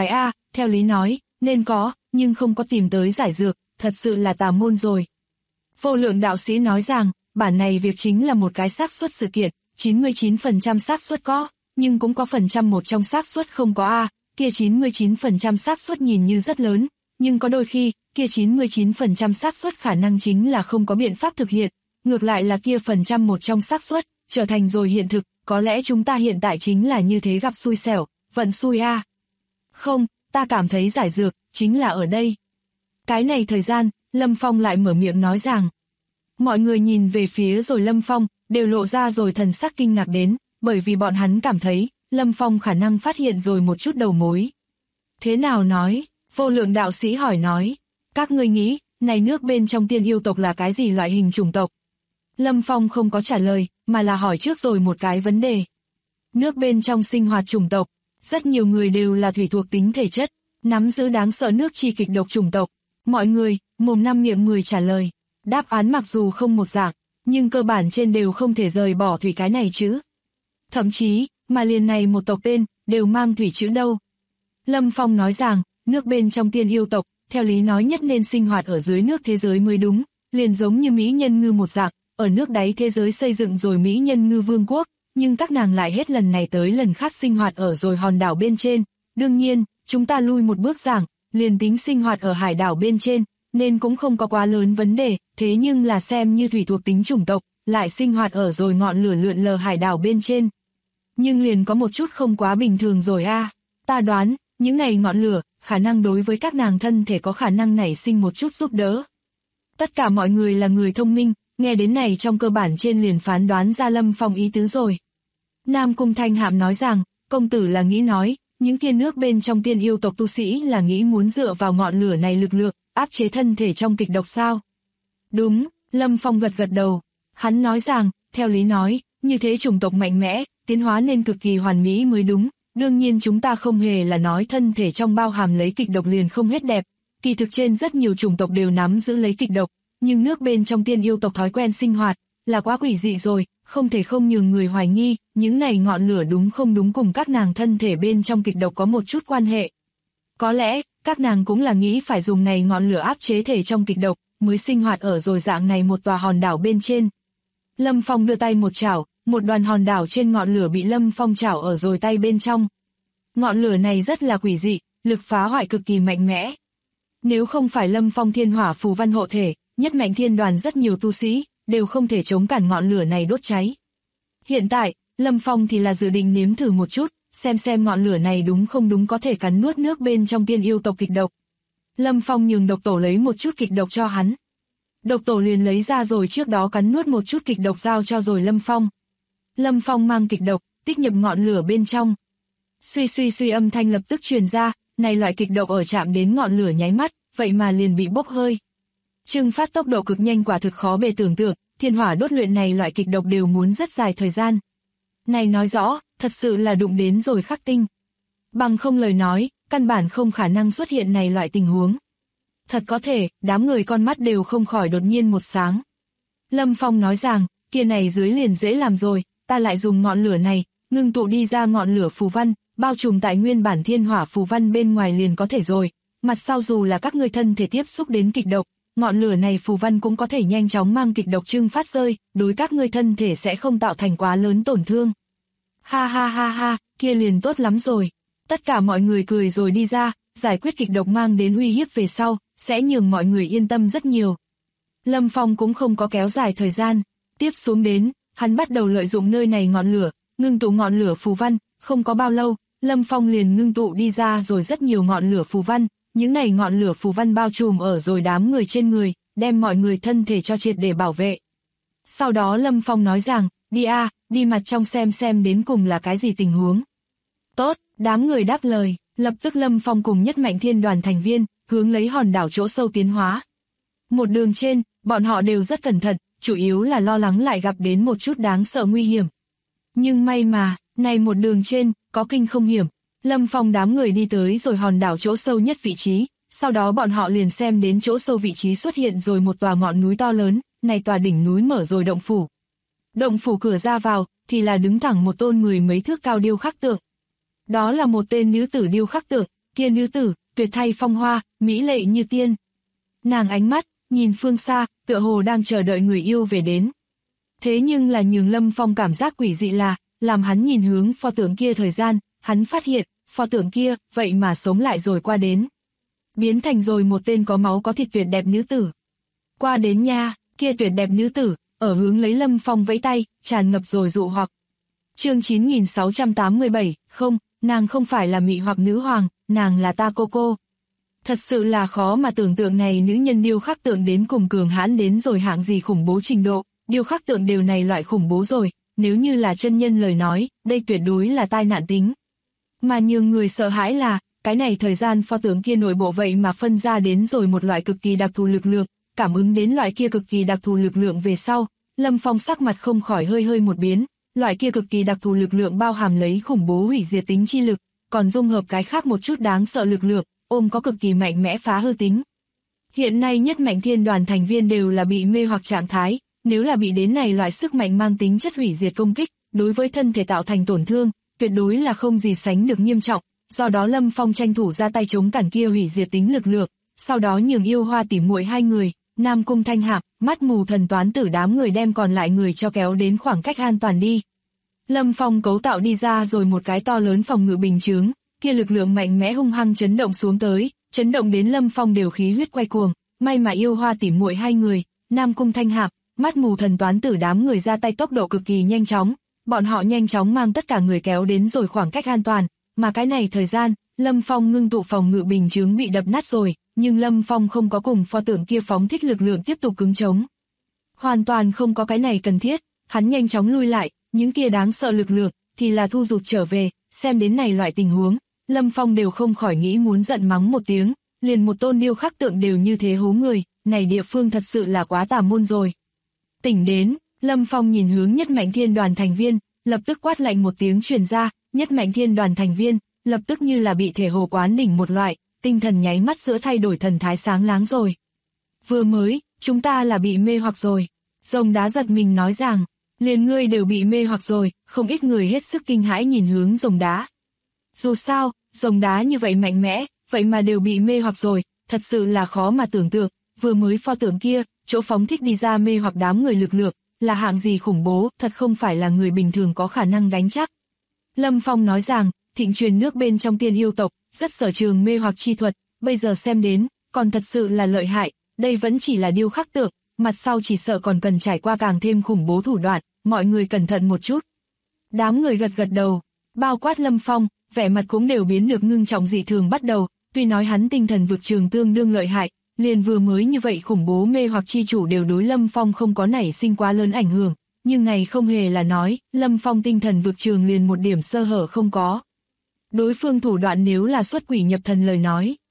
theo lý nói, nên có, nhưng không có tìm tới giải dược, thật sự là tà môn rồi. Vô lượng đạo sĩ nói rằng, bản này việc chính là một cái xác suất sự kiện, 99% xác suất có, nhưng cũng có phần trăm một trong xác suất không có a, kia 99% xác suất nhìn như rất lớn, nhưng có đôi khi, kia 99% xác suất khả năng chính là không có biện pháp thực hiện, ngược lại là kia phần trăm một trong xác suất trở thành rồi hiện thực, có lẽ chúng ta hiện tại chính là như thế gặp xui xẻo, vận xui a. Không, ta cảm thấy giải dược chính là ở đây. Cái này thời gian, Lâm Phong lại mở miệng nói rằng. Mọi người nhìn về phía rồi Lâm Phong, đều lộ ra rồi thần sắc kinh ngạc đến, bởi vì bọn hắn cảm thấy, Lâm Phong khả năng phát hiện rồi một chút đầu mối. Thế nào nói? Vô lượng đạo sĩ hỏi nói. Các ngươi nghĩ, này nước bên trong tiên yêu tộc là cái gì loại hình chủng tộc? Lâm Phong không có trả lời, mà là hỏi trước rồi một cái vấn đề. Nước bên trong sinh hoạt chủng tộc, rất nhiều người đều là thủy thuộc tính thể chất, nắm giữ đáng sợ nước chi kịch độc chủng tộc. Mọi người, mồm năm miệng người trả lời. Đáp án mặc dù không một dạng, nhưng cơ bản trên đều không thể rời bỏ thủy cái này chứ. Thậm chí, mà liền này một tộc tên, đều mang thủy chữ đâu. Lâm Phong nói rằng, nước bên trong tiên yêu tộc, theo lý nói nhất nên sinh hoạt ở dưới nước thế giới mới đúng, liền giống như Mỹ Nhân Ngư một dạng, ở nước đáy thế giới xây dựng rồi Mỹ Nhân Ngư vương quốc, nhưng các nàng lại hết lần này tới lần khác sinh hoạt ở rồi hòn đảo bên trên. Đương nhiên, chúng ta lui một bước giảng, liền tính sinh hoạt ở hải đảo bên trên, nên cũng không có quá lớn vấn đề, thế nhưng là xem như thủy thuộc tính chủng tộc, lại sinh hoạt ở rồi ngọn lửa lượn lờ hải đảo bên trên. Nhưng liền có một chút không quá bình thường rồi a. Ta đoán, những này ngọn lửa, khả năng đối với các nàng thân thể có khả năng nảy sinh một chút giúp đỡ. Tất cả mọi người là người thông minh, nghe đến này trong cơ bản trên liền phán đoán ra Lâm Phong ý tứ rồi. Nam Cung Thanh Hạm nói rằng, công tử là nghĩ nói, những kia nước bên trong tiên yêu tộc tu sĩ là nghĩ muốn dựa vào ngọn lửa này lực lượng, áp chế thân thể trong kịch độc sao? Đúng, Lâm Phong gật gật đầu. Hắn nói rằng, theo lý nói, như thế chủng tộc mạnh mẽ, tiến hóa nên cực kỳ hoàn mỹ mới đúng. Đương nhiên chúng ta không hề là nói thân thể trong bao hàm lấy kịch độc liền không hết đẹp. Kỳ thực trên rất nhiều chủng tộc đều nắm giữ lấy kịch độc, nhưng nước bên trong tiên yêu tộc thói quen sinh hoạt, là quá quỷ dị rồi, không thể không nhường người hoài nghi, những này ngọn lửa đúng không đúng cùng các nàng thân thể bên trong kịch độc có một chút quan hệ. Có lẽ, các nàng cũng là nghĩ phải dùng này ngọn lửa áp chế thể trong kịch độc, mới sinh hoạt ở rồi dạng này một tòa hòn đảo bên trên. Lâm Phong đưa tay một chảo, một đoàn hòn đảo trên ngọn lửa bị Lâm Phong chảo ở rồi tay bên trong. Ngọn lửa này rất là quỷ dị, lực phá hoại cực kỳ mạnh mẽ. Nếu không phải Lâm Phong thiên hỏa phù văn hộ thể, nhất mạnh thiên đoàn rất nhiều tu sĩ, đều không thể chống cản ngọn lửa này đốt cháy. Hiện tại, Lâm Phong thì là dự định nếm thử một chút, xem ngọn lửa này đúng không đúng có thể cắn nuốt nước bên trong tiên yêu tộc kịch độc. Lâm Phong nhường độc tổ lấy một chút kịch độc cho hắn. Độc tổ liền lấy ra rồi trước đó cắn nuốt một chút kịch độc giao cho rồi Lâm Phong. Lâm Phong mang kịch độc, tích nhập ngọn lửa bên trong. Suy âm thanh lập tức truyền ra, này loại kịch độc ở chạm đến ngọn lửa nháy mắt, vậy mà liền bị bốc hơi. Trừng phát tốc độ cực nhanh quả thực khó bề tưởng tượng, thiên hỏa đốt luyện này loại kịch độc đều muốn rất dài thời gian. Này nói rõ, thật sự là đụng đến rồi khắc tinh. Bằng không lời nói, căn bản không khả năng xuất hiện này loại tình huống. Thật có thể, đám người con mắt đều không khỏi đột nhiên một sáng. Lâm Phong nói rằng, kia này dưới liền dễ làm rồi, ta lại dùng ngọn lửa này, ngưng tụ đi ra ngọn lửa phù văn, bao trùm tại nguyên bản thiên hỏa phù văn bên ngoài liền có thể rồi. Mặt sau dù là các ngươi thân thể tiếp xúc đến kịch độc, ngọn lửa này phù văn cũng có thể nhanh chóng mang kịch độc trưng phát rơi, đối các ngươi thân thể sẽ không tạo thành quá lớn tổn thương. Ha ha ha ha, kia liền tốt lắm rồi. Tất cả mọi người cười rồi đi ra, giải quyết kịch độc mang đến uy hiếp về sau, sẽ nhường mọi người yên tâm rất nhiều. Lâm Phong cũng không có kéo dài thời gian, tiếp xuống đến, hắn bắt đầu lợi dụng nơi này ngọn lửa, ngưng tụ ngọn lửa phù văn, không có bao lâu, Lâm Phong liền ngưng tụ đi ra rồi rất nhiều ngọn lửa phù văn, những này ngọn lửa phù văn bao trùm ở rồi đám người trên người, đem mọi người thân thể cho triệt để bảo vệ. Sau đó Lâm Phong nói rằng, đi mặt trong xem đến cùng là cái gì tình huống. Tốt, đám người đáp lời, lập tức Lâm Phong cùng nhất mạnh thiên đoàn thành viên, hướng lấy hòn đảo chỗ sâu tiến hóa. Một đường trên, bọn họ đều rất cẩn thận, chủ yếu là lo lắng lại gặp đến một chút đáng sợ nguy hiểm. Nhưng may mà, này một đường trên, có kinh không hiểm. Lâm Phong đám người đi tới rồi hòn đảo chỗ sâu nhất vị trí, sau đó bọn họ liền xem đến chỗ sâu vị trí xuất hiện rồi một tòa ngọn núi to lớn, này tòa đỉnh núi mở rồi động phủ. Động phủ cửa ra vào, thì là đứng thẳng một tôn 10 mấy thước cao điêu khắc tượng. Đó là một tên nữ tử điêu khắc tượng, kia nữ tử, tuyệt thay phong hoa, mỹ lệ như tiên. Nàng ánh mắt, nhìn phương xa, tựa hồ đang chờ đợi người yêu về đến. Thế nhưng là nhường Lâm Phong cảm giác quỷ dị là, làm hắn nhìn hướng pho tượng kia thời gian, hắn phát hiện, pho tượng kia, vậy mà sống lại rồi qua đến. Biến thành rồi một tên có máu có thịt tuyệt đẹp nữ tử. Qua đến nha, kia tuyệt đẹp nữ tử, ở hướng lấy Lâm Phong vẫy tay, tràn ngập rồi dụ hoặc. Chương 9687, không, nàng không phải là mị hoặc nữ hoàng, nàng là ta cô. Thật sự là khó mà tưởng tượng này nữ nhân điêu khắc tượng đến cùng cường hãn đến rồi hạng gì khủng bố trình độ, điêu khắc tượng đều này loại khủng bố rồi, nếu như là chân nhân lời nói, đây tuyệt đối là tai nạn tính. Mà nhiều người sợ hãi là, cái này thời gian pho tượng kia nội bộ vậy mà phân ra đến rồi một loại cực kỳ đặc thù lực lượng, cảm ứng đến loại kia cực kỳ đặc thù lực lượng về sau, Lâm Phong sắc mặt không khỏi hơi một biến, loại kia cực kỳ đặc thù lực lượng bao hàm lấy khủng bố hủy diệt tính chi lực, còn dung hợp cái khác một chút đáng sợ lực lượng, ôm có cực kỳ mạnh mẽ phá hư tính. Hiện nay nhất mạnh thiên đoàn thành viên đều là bị mê hoặc trạng thái, nếu là bị đến này loại sức mạnh mang tính chất hủy diệt công kích, đối với thân thể tạo thành tổn thương, tuyệt đối là không gì sánh được nghiêm trọng, do đó Lâm Phong tranh thủ ra tay chống cản kia hủy diệt tính lực lượng, sau đó nhường yêu hoa tỉ muội hai người, Nam Cung Thanh Hạp, mắt mù thần toán tử đám người đem còn lại người cho kéo đến khoảng cách an toàn đi. Lâm Phong cấu tạo đi ra rồi một cái to lớn phòng ngự bình chướng, kia lực lượng mạnh mẽ hung hăng chấn động xuống tới, chấn động đến Lâm Phong đều khí huyết quay cuồng, may mà yêu hoa tỉ muội hai người, Nam Cung Thanh Hạp, mắt mù thần toán tử đám người ra tay tốc độ cực kỳ nhanh chóng, bọn họ nhanh chóng mang tất cả người kéo đến rồi khoảng cách an toàn, mà cái này thời gian, Lâm Phong ngưng tụ phòng ngự bình chướng bị đập nát rồi, nhưng Lâm Phong không có cùng pho tượng kia phóng thích lực lượng tiếp tục cứng chống. Hoàn toàn không có cái này cần thiết, hắn nhanh chóng lui lại, những kia đáng sợ lực lượng thì là thu rụt trở về, xem đến này loại tình huống, Lâm Phong đều không khỏi nghĩ muốn giận mắng một tiếng, liền một tôn điêu khắc tượng đều như thế hố người, này địa phương thật sự là quá tà môn rồi. Tỉnh đến, Lâm Phong nhìn hướng nhất mạnh thiên đoàn thành viên, lập tức quát lạnh một tiếng truyền ra, nhất mạnh thiên đoàn thành viên, lập tức như là bị thể hồ quán đỉnh một loại, tinh thần nháy mắt giữa thay đổi thần thái sáng láng rồi. Vừa mới, chúng ta là bị mê hoặc rồi. Rồng đá giật mình nói rằng, liền ngươi đều bị mê hoặc rồi, không ít người hết sức kinh hãi nhìn hướng rồng đá. Dù sao, rồng đá như vậy mạnh mẽ, vậy mà đều bị mê hoặc rồi, thật sự là khó mà tưởng tượng, vừa mới pho tượng kia, chỗ phóng thích đi ra mê hoặc đám người lực lượng, là hạng gì khủng bố, thật không phải là người bình thường có khả năng gánh chắc. Lâm Phong nói rằng, thịnh truyền nước bên trong tiên yêu tộc, rất sở trường mê hoặc chi thuật, bây giờ xem đến, còn thật sự là lợi hại, đây vẫn chỉ là điêu khắc tượng, mặt sau chỉ sợ còn cần trải qua càng thêm khủng bố thủ đoạn, mọi người cẩn thận một chút. Đám người gật đầu, bao quát Lâm Phong, vẻ mặt cũng đều biến được ngưng trọng dị thường bắt đầu, tuy nói hắn tinh thần vực trường tương đương lợi hại, liền vừa mới như vậy khủng bố mê hoặc chi chủ đều đối Lâm Phong không có nảy sinh quá lớn ảnh hưởng, nhưng này không hề là nói, Lâm Phong tinh thần vực trường liền một điểm sơ hở không có. Đối phương thủ đoạn nếu là xuất quỷ nhập thần lời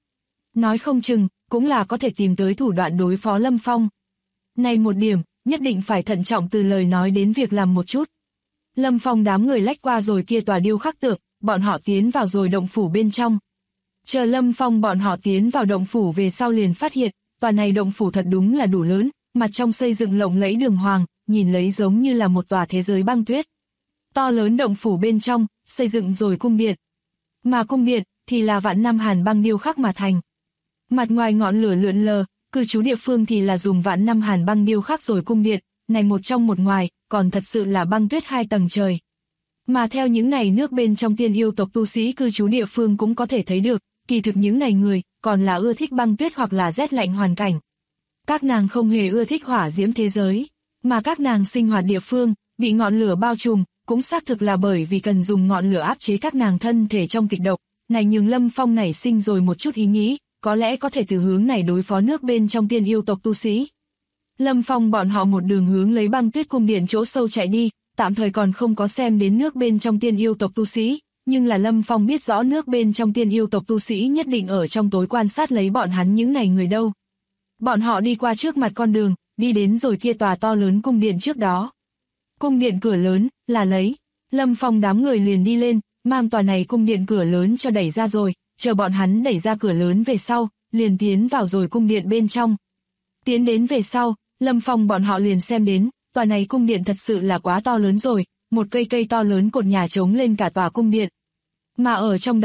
nói không chừng, cũng là có thể tìm tới thủ đoạn đối phó Lâm Phong. Này một điểm, nhất định phải thận trọng từ lời nói đến việc làm một chút. Lâm Phong đám người lách qua rồi kia tòa điêu khắc tượng, bọn họ tiến vào rồi động phủ bên trong. Chờ Lâm Phong bọn họ tiến vào động phủ về sau liền phát hiện, tòa này động phủ thật đúng là đủ lớn, mặt trong xây dựng lộng lẫy đường hoàng, nhìn lấy giống như là một tòa thế giới băng tuyết. To lớn động phủ bên trong, xây dựng rồi cung điện. Mà cung điện, thì là vạn năm hàn băng điêu khắc mà thành. Mặt ngoài ngọn lửa lượn lờ, cư trú địa phương thì là dùng vạn năm hàn băng điêu khắc rồi cung điện, này một trong một ngoài, còn thật sự là băng tuyết hai tầng trời. Mà theo những này nước bên trong tiên yêu tộc tu sĩ cư trú địa phương cũng có thể thấy được, kỳ thực những này người, còn là ưa thích băng tuyết hoặc là rét lạnh hoàn cảnh. Các nàng không hề ưa thích hỏa diễm thế giới, mà các nàng sinh hoạt địa phương, bị ngọn lửa bao trùm, cũng xác thực là bởi vì cần dùng ngọn lửa áp chế các nàng thân thể trong kịch độc, này nhường Lâm Phong nảy sinh rồi một chút ý nghĩ, có lẽ có thể từ hướng này đối phó nước bên trong tiên yêu tộc tu sĩ. Lâm Phong bọn họ một đường hướng lấy băng tuyết cung điện chỗ sâu chạy đi, tạm thời còn không có xem đến nước bên trong tiên yêu tộc tu sĩ, nhưng là Lâm Phong biết rõ nước bên trong tiên yêu tộc tu sĩ nhất định ở trong tối quan sát lấy bọn hắn những này người đâu. Bọn họ đi qua trước mặt con đường, đi đến rồi kia tòa to lớn cung điện trước đó. Cung điện cửa lớn, là lấy. Lâm Phong đám người liền đi lên, mang tòa này cung điện cửa lớn cho đẩy ra rồi, chờ bọn hắn đẩy ra cửa lớn về sau, liền tiến vào rồi cung điện bên trong. Tiến đến về sau, Lâm Phong bọn họ liền xem đến, tòa này cung điện thật sự là quá to lớn rồi, một cây to lớn cột nhà chống lên cả tòa cung điện. Mà ở trong đó,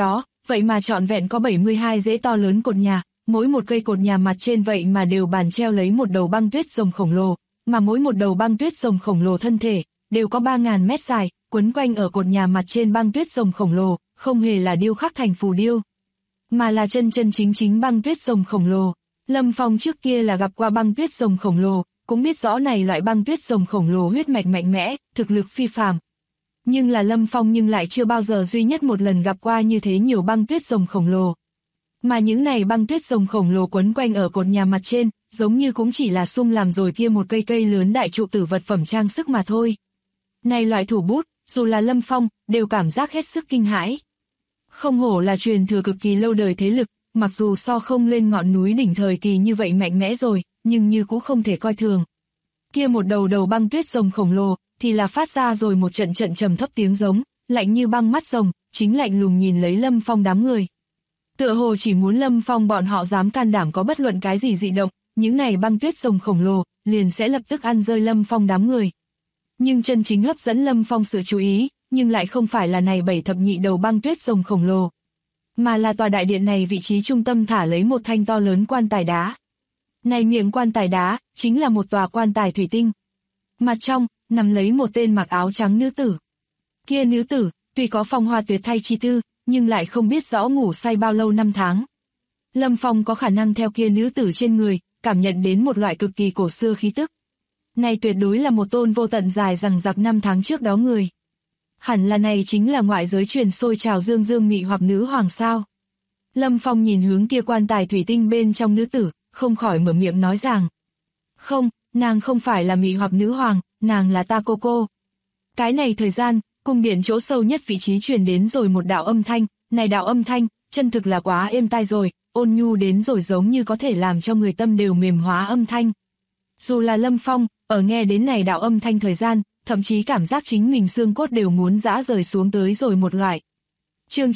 vậy mà trọn vẹn có 72 rễ to lớn cột nhà, mỗi một cây cột nhà mặt trên vậy mà đều bàn treo lấy một đầu băng tuyết rồng khổng lồ, mà mỗi một đầu băng tuyết rồng khổng lồ thân thể đều có 3.000 mét dài, quấn quanh ở cột nhà mặt trên băng tuyết rồng khổng lồ, không hề là điêu khắc thành phù điêu, mà là chân chân chính chính băng tuyết rồng khổng lồ. Lâm Phong trước kia là gặp qua băng tuyết rồng khổng lồ, cũng biết rõ này loại băng tuyết rồng khổng lồ huyết mạch mạnh mẽ, thực lực phi phàm. Nhưng là Lâm Phong nhưng lại chưa bao giờ duy nhất một lần gặp qua như thế nhiều băng tuyết rồng khổng lồ. Mà những này băng tuyết rồng khổng lồ quấn quanh ở cột nhà mặt trên, giống như cũng chỉ là sung làm rồi kia một cây lớn đại trụ tử vật phẩm trang sức mà thôi. Này loại thủ bút, dù là Lâm Phong, đều cảm giác hết sức kinh hãi. Không hổ là truyền thừa cực kỳ lâu đời thế lực, mặc dù so không lên ngọn núi đỉnh thời kỳ như vậy mạnh mẽ rồi, nhưng như cũng không thể coi thường. Kia một đầu băng tuyết rồng khổng lồ, thì là phát ra rồi một trận trầm thấp tiếng giống, lạnh như băng mắt rồng, chính lạnh lùng nhìn lấy Lâm Phong đám người. Tựa hồ chỉ muốn Lâm Phong bọn họ dám can đảm có bất luận cái gì dị động, những này băng tuyết rồng khổng lồ, liền sẽ lập tức ăn rơi Lâm Phong đám người. Nhưng chân chính hấp dẫn Lâm Phong sự chú ý, nhưng lại không phải là này 7 thập nhị đầu băng tuyết rồng khổng lồ, mà là tòa đại điện này vị trí trung tâm thả lấy một thanh to lớn quan tài đá. Này miệng quan tài đá, chính là một tòa quan tài thủy tinh. Mặt trong, nằm lấy một tên mặc áo trắng nữ tử. Kia nữ tử, tuy có phong hoa tuyệt thay chi tư, nhưng lại không biết rõ ngủ say bao lâu năm tháng. Lâm Phong có khả năng theo kia nữ tử trên người, cảm nhận đến một loại cực kỳ cổ xưa khí tức. Này tuyệt đối là một tôn vô tận dài rằng giặc năm tháng trước đó người. Hẳn là này chính là ngoại giới truyền sôi trào dương mị hoặc nữ hoàng sao. Lâm Phong nhìn hướng kia quan tài thủy tinh bên trong nữ tử, không khỏi mở miệng nói rằng. Không, nàng không phải là mị hoặc nữ hoàng, nàng là ta cô. Cái này thời gian, cung điện chỗ sâu nhất vị trí truyền đến rồi một đạo âm thanh, này đạo âm thanh, chân thực là quá êm tai rồi, ôn nhu đến rồi giống như có thể làm cho người tâm đều mềm hóa âm thanh. Dù là Lâm Phong, ở nghe đến này đạo âm thanh thời gian, thậm chí cảm giác chính mình xương cốt đều muốn giã rời xuống tới rồi một loại. Chương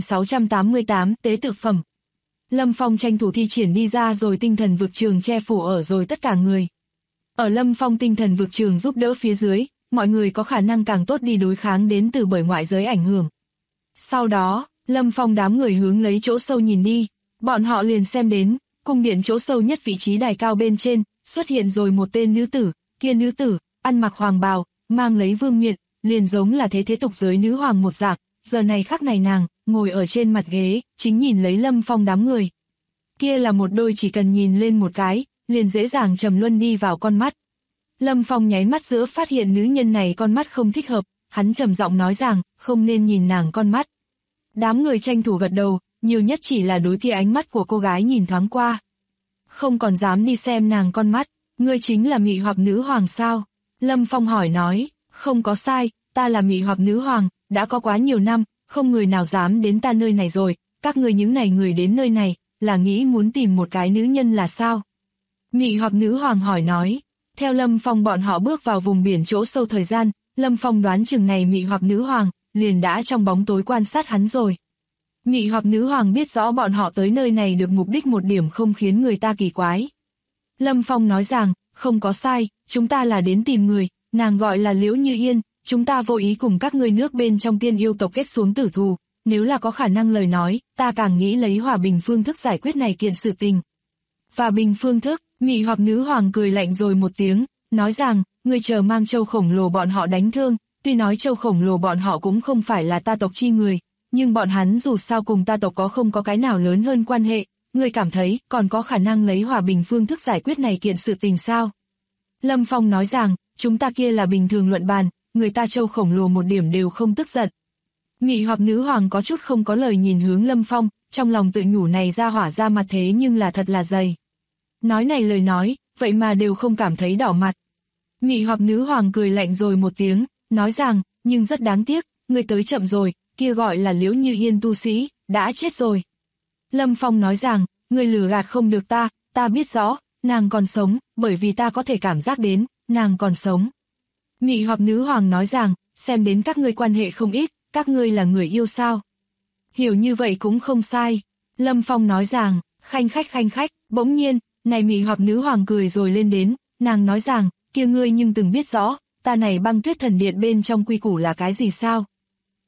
9688 Tế tự phẩm. Lâm Phong tranh thủ thi triển đi ra rồi tinh thần vực trường che phủ ở rồi tất cả người. Ở Lâm Phong tinh thần vực trường giúp đỡ phía dưới, mọi người có khả năng càng tốt đi đối kháng đến từ bởi ngoại giới ảnh hưởng. Sau đó, Lâm Phong đám người hướng lấy chỗ sâu nhìn đi, bọn họ liền xem đến, cung điện chỗ sâu nhất vị trí đài cao bên trên, xuất hiện rồi một tên nữ tử, kia nữ tử, ăn mặc hoàng bào, mang lấy vương miện, liền giống là thế tục giới nữ hoàng một dạng, giờ này khắc này nàng, ngồi ở trên mặt ghế, chính nhìn lấy Lâm Phong đám người. Kia là một đôi chỉ cần nhìn lên một cái, liền dễ dàng trầm luân đi vào con mắt. Lâm Phong nháy mắt giữa phát hiện nữ nhân này con mắt không thích hợp, hắn trầm giọng nói rằng, không nên nhìn nàng con mắt. Đám người tranh thủ gật đầu, nhiều nhất chỉ là đối kia ánh mắt của cô gái nhìn thoáng qua. Không còn dám đi xem nàng con mắt, ngươi chính là mị hoặc nữ hoàng sao? Lâm Phong hỏi nói, không có sai, ta là mị hoặc nữ hoàng, đã có quá nhiều năm, không người nào dám đến ta nơi này rồi, các người những này người đến nơi này, là nghĩ muốn tìm một cái nữ nhân là sao? Mị hoặc nữ hoàng hỏi nói, theo Lâm Phong bọn họ bước vào vùng biển chỗ sâu thời gian, Lâm Phong đoán chừng này mị hoặc nữ hoàng, liền đã trong bóng tối quan sát hắn rồi. Mị hoặc nữ hoàng biết rõ bọn họ tới nơi này được mục đích một điểm không khiến người ta kỳ quái. Lâm Phong nói rằng, không có sai, chúng ta là đến tìm người, nàng gọi là Liễu Như Yên, chúng ta vô ý cùng các ngươi nước bên trong tiên yêu tộc kết xuống tử thù, nếu là có khả năng lời nói, ta càng nghĩ lấy hòa bình phương thức giải quyết này kiện sự tình. Và bình phương thức, mị hoặc nữ hoàng cười lạnh rồi một tiếng, nói rằng, ngươi chờ mang châu khổng lồ bọn họ đánh thương, tuy nói châu khổng lồ bọn họ cũng không phải là ta tộc chi người, nhưng bọn hắn dù sao cùng ta tộc không có cái nào lớn hơn quan hệ, ngươi cảm thấy còn có khả năng lấy hòa bình phương thức giải quyết này kiện sự tình sao? Lâm Phong nói rằng, chúng ta kia là bình thường luận bàn, người ta châu khổng lồ một điểm đều không tức giận. Mị hoặc nữ hoàng có chút không có lời nhìn hướng Lâm Phong, trong lòng tự nhủ này ra hỏa ra mặt thế nhưng là thật là dày. Nói này lời nói, vậy mà đều không cảm thấy đỏ mặt. Mị hoặc nữ hoàng cười lạnh rồi một tiếng, nói rằng, nhưng rất đáng tiếc, người tới chậm rồi, kia gọi là Liễu Như Yên tu sĩ, đã chết rồi. Lâm Phong nói rằng, người lừa gạt không được ta biết rõ, nàng còn sống, bởi vì ta có thể cảm giác đến, nàng còn sống. Mị hoặc nữ hoàng nói rằng, xem đến các ngươi quan hệ không ít, các ngươi là người yêu sao? Hiểu như vậy cũng không sai. Lâm Phong nói rằng, khanh khách, bỗng nhiên, này mị hoặc nữ hoàng cười rồi lên đến, nàng nói rằng, kia ngươi nhưng từng biết rõ, ta này băng tuyết thần điện bên trong quy củ là cái gì sao?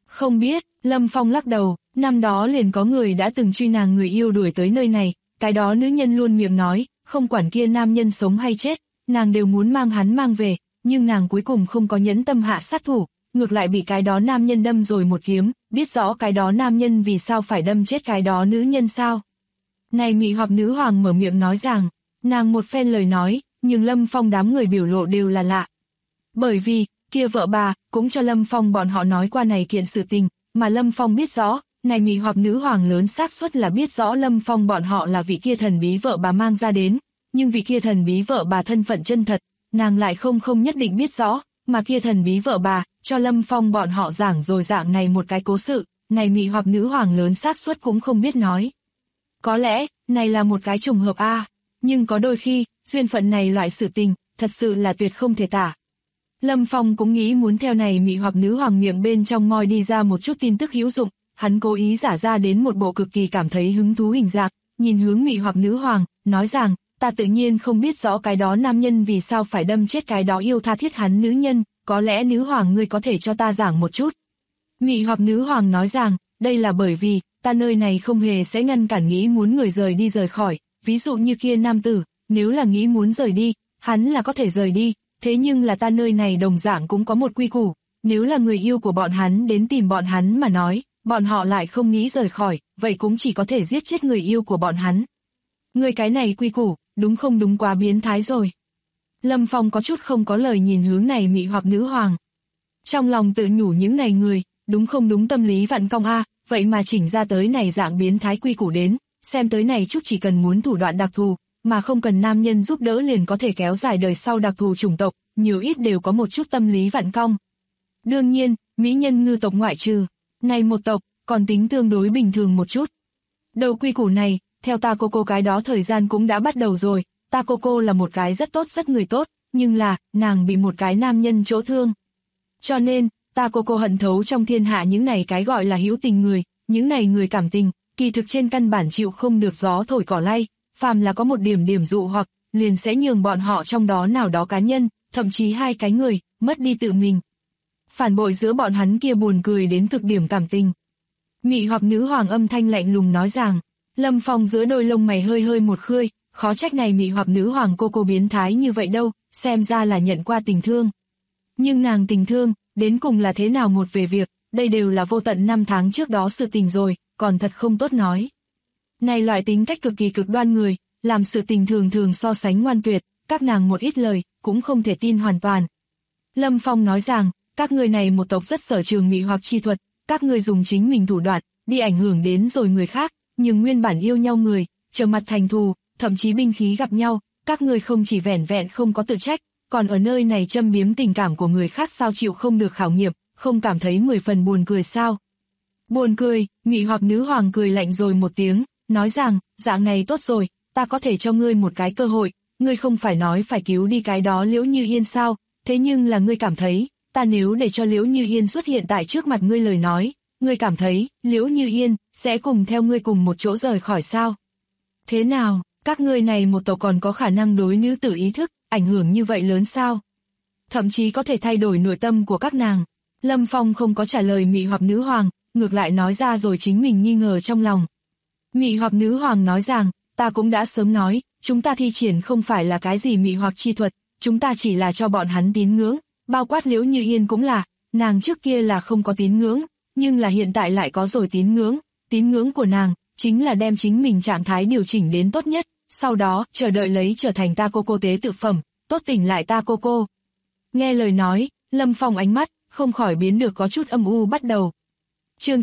Không biết, Lâm Phong lắc đầu, năm đó liền có người đã từng truy nàng người yêu đuổi tới nơi này, cái đó nữ nhân luôn miệng nói, không quản kia nam nhân sống hay chết, nàng đều muốn mang hắn mang về, nhưng nàng cuối cùng không có nhẫn tâm hạ sát thủ, ngược lại bị cái đó nam nhân đâm rồi một kiếm, biết rõ cái đó nam nhân vì sao phải đâm chết cái đó nữ nhân sao. Này mị hoặc nữ hoàng mở miệng nói rằng, nàng một phen lời nói, nhưng Lâm Phong đám người biểu lộ đều là lạ. Bởi vì, kia vợ bà, cũng cho Lâm Phong bọn họ nói qua này kiện sự tình, mà Lâm Phong biết rõ, này mị hoặc nữ hoàng lớn xác suất là biết rõ Lâm Phong bọn họ là vị kia thần bí vợ bà mang ra đến, nhưng vị kia thần bí vợ bà thân phận chân thật, nàng lại không nhất định biết rõ, mà kia thần bí vợ bà, cho Lâm Phong bọn họ giảng rồi dạng này một cái cố sự, này mị hoặc nữ hoàng lớn xác suất cũng không biết nói. Có lẽ, này là một cái trùng hợp nhưng có đôi khi, duyên phận này loại sự tình, thật sự là tuyệt không thể tả. Lâm Phong cũng nghĩ muốn theo này mị hoặc nữ hoàng miệng bên trong moi đi ra một chút tin tức hữu dụng, hắn cố ý giả ra đến một bộ cực kỳ cảm thấy hứng thú hình dạng, nhìn hướng mị hoặc nữ hoàng, nói rằng, ta tự nhiên không biết rõ cái đó nam nhân vì sao phải đâm chết cái đó yêu tha thiết hắn nữ nhân, có lẽ nữ hoàng ngươi có thể cho ta giảng một chút. Mị hoặc nữ hoàng nói rằng, đây là bởi vì, ta nơi này không hề sẽ ngăn cản nghĩ muốn người rời khỏi, ví dụ như kia nam tử, nếu là nghĩ muốn rời đi, hắn là có thể rời đi, thế nhưng là ta nơi này đồng dạng cũng có một quy củ, nếu là người yêu của bọn hắn đến tìm bọn hắn mà nói, bọn họ lại không nghĩ rời khỏi, vậy cũng chỉ có thể giết chết người yêu của bọn hắn. Người cái này quy củ, đúng không đúng quá biến thái rồi. Lâm Phong có chút không có lời nhìn hướng này mị hoặc nữ hoàng. Trong lòng tự nhủ những này người, đúng không đúng tâm lý vặn cong vậy mà chỉnh ra tới này dạng biến thái quy củ đến, xem tới này chút chỉ cần muốn thủ đoạn đặc thù, mà không cần nam nhân giúp đỡ liền có thể kéo dài đời sau đặc thù chủng tộc, nhiều ít đều có một chút tâm lý vặn cong. Đương nhiên, mỹ nhân ngư tộc ngoại trừ, này một tộc, còn tính tương đối bình thường một chút. Đầu quy củ này, theo ta cô cái đó thời gian cũng đã bắt đầu rồi, ta cô là một cái rất tốt rất người tốt, nhưng là, nàng bị một cái nam nhân chỗ thương. Cho nên, ta cô hận thấu trong thiên hạ những này cái gọi là hữu tình người, những này người cảm tình, kỳ thực trên căn bản chịu không được gió thổi cỏ lay, phàm là có một điểm dụ hoặc, liền sẽ nhường bọn họ trong đó nào đó cá nhân, thậm chí hai cái người, mất đi tự mình. Phản bội giữa bọn hắn kia buồn cười đến cực điểm cảm tình. Mị hoặc nữ hoàng âm thanh lạnh lùng nói rằng, Lâm Phong giữa đôi lông mày hơi một khơi, khó trách này mị hoặc nữ hoàng cô biến thái như vậy đâu, xem ra là nhận qua tình thương. Nhưng nàng tình thương, đến cùng là thế nào một về việc, đây đều là vô tận năm tháng trước đó sự tình rồi, còn thật không tốt nói. Này loại tính cách cực kỳ cực đoan người, làm sự tình thường so sánh ngoan tuyệt, các nàng một ít lời, cũng không thể tin hoàn toàn. Lâm Phong nói rằng, các người này một tộc rất sở trường mị hoặc chi thuật, các người dùng chính mình thủ đoạn, đi ảnh hưởng đến rồi người khác, nhưng nguyên bản yêu nhau người, trở mặt thành thù, thậm chí binh khí gặp nhau, các người không chỉ vẻn vẹn không có tự trách, còn ở nơi này châm biếm tình cảm của người khác sao chịu không được khảo nghiệm, không cảm thấy 10 phần buồn cười sao. Buồn cười, mị hoặc nữ hoàng cười lạnh rồi một tiếng, nói rằng, dạng này tốt rồi, ta có thể cho ngươi một cái cơ hội, ngươi không phải nói phải cứu đi cái đó Liễu Như Yên sao, thế nhưng là ngươi cảm thấy, ta nếu để cho Liễu Như Yên xuất hiện tại trước mặt ngươi lời nói, ngươi cảm thấy, Liễu Như Yên, sẽ cùng theo ngươi cùng một chỗ rời khỏi sao? Thế nào, các ngươi này một tộc còn có khả năng đối nữ tử ý thức, ảnh hưởng như vậy lớn sao? Thậm chí có thể thay đổi nội tâm của các nàng. Lâm Phong không có trả lời mị hoặc nữ hoàng, ngược lại nói ra rồi chính mình nghi ngờ trong lòng. Mị hoặc nữ hoàng nói rằng, ta cũng đã sớm nói, chúng ta thi triển không phải là cái gì mị hoặc chi thuật, chúng ta chỉ là cho bọn hắn tín ngưỡng, bao quát Liễu Như Yên cũng là, nàng trước kia là không có tín ngưỡng, nhưng là hiện tại lại có rồi tín ngưỡng của nàng, chính là đem chính mình trạng thái điều chỉnh đến tốt nhất, sau đó, chờ đợi lấy trở thành ta cô tế tự phẩm, tốt tỉnh lại ta cô. Nghe lời nói, Lâm Phong ánh mắt, không khỏi biến được có chút âm u bắt đầu. Chương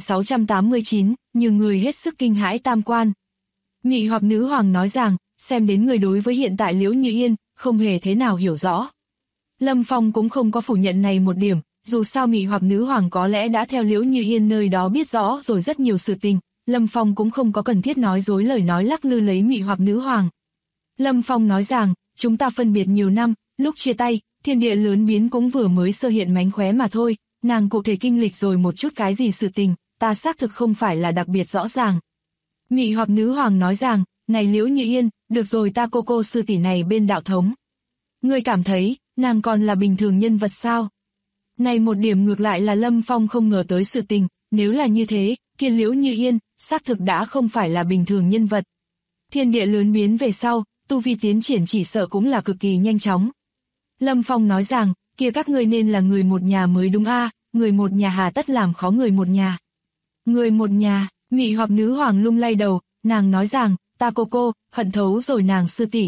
9689, nhiều người hết sức kinh hãi tam quan. Mị hoặc nữ hoàng nói rằng, xem đến người đối với hiện tại Liễu Như Yên, không hề thế nào hiểu rõ. Lâm Phong cũng không có phủ nhận này một điểm, dù sao mị hoặc nữ hoàng có lẽ đã theo Liễu Như Yên nơi đó biết rõ rồi rất nhiều sự tình, Lâm Phong cũng không có cần thiết nói dối lời nói lắc lư lấy mị hoặc nữ hoàng. Lâm Phong nói rằng, chúng ta phân biệt nhiều năm, lúc chia tay, thiên địa lớn biến cũng vừa mới sơ hiện mánh khóe mà thôi, nàng cụ thể kinh lịch rồi một chút cái gì sự tình, ta xác thực không phải là đặc biệt rõ ràng. Mị hoặc nữ hoàng nói rằng, này Liễu Như Yên, được rồi ta cô sư tỷ này bên đạo thống. Ngươi cảm thấy, nàng còn là bình thường nhân vật sao? Này một điểm ngược lại là Lâm Phong không ngờ tới sự tình, nếu là như thế, kia Liễu Như Yên, xác thực đã không phải là bình thường nhân vật. Thiên địa lớn biến về sau, tu vi tiến triển chỉ sợ cũng là cực kỳ nhanh chóng. Lâm Phong nói rằng, kia các ngươi nên là người một nhà mới đúng a, người một nhà hà tất làm khó người một nhà. Người một nhà, Mị hoặc nữ hoàng lung lay đầu, nàng nói rằng, ta cô, hận thấu rồi nàng sư tỷ.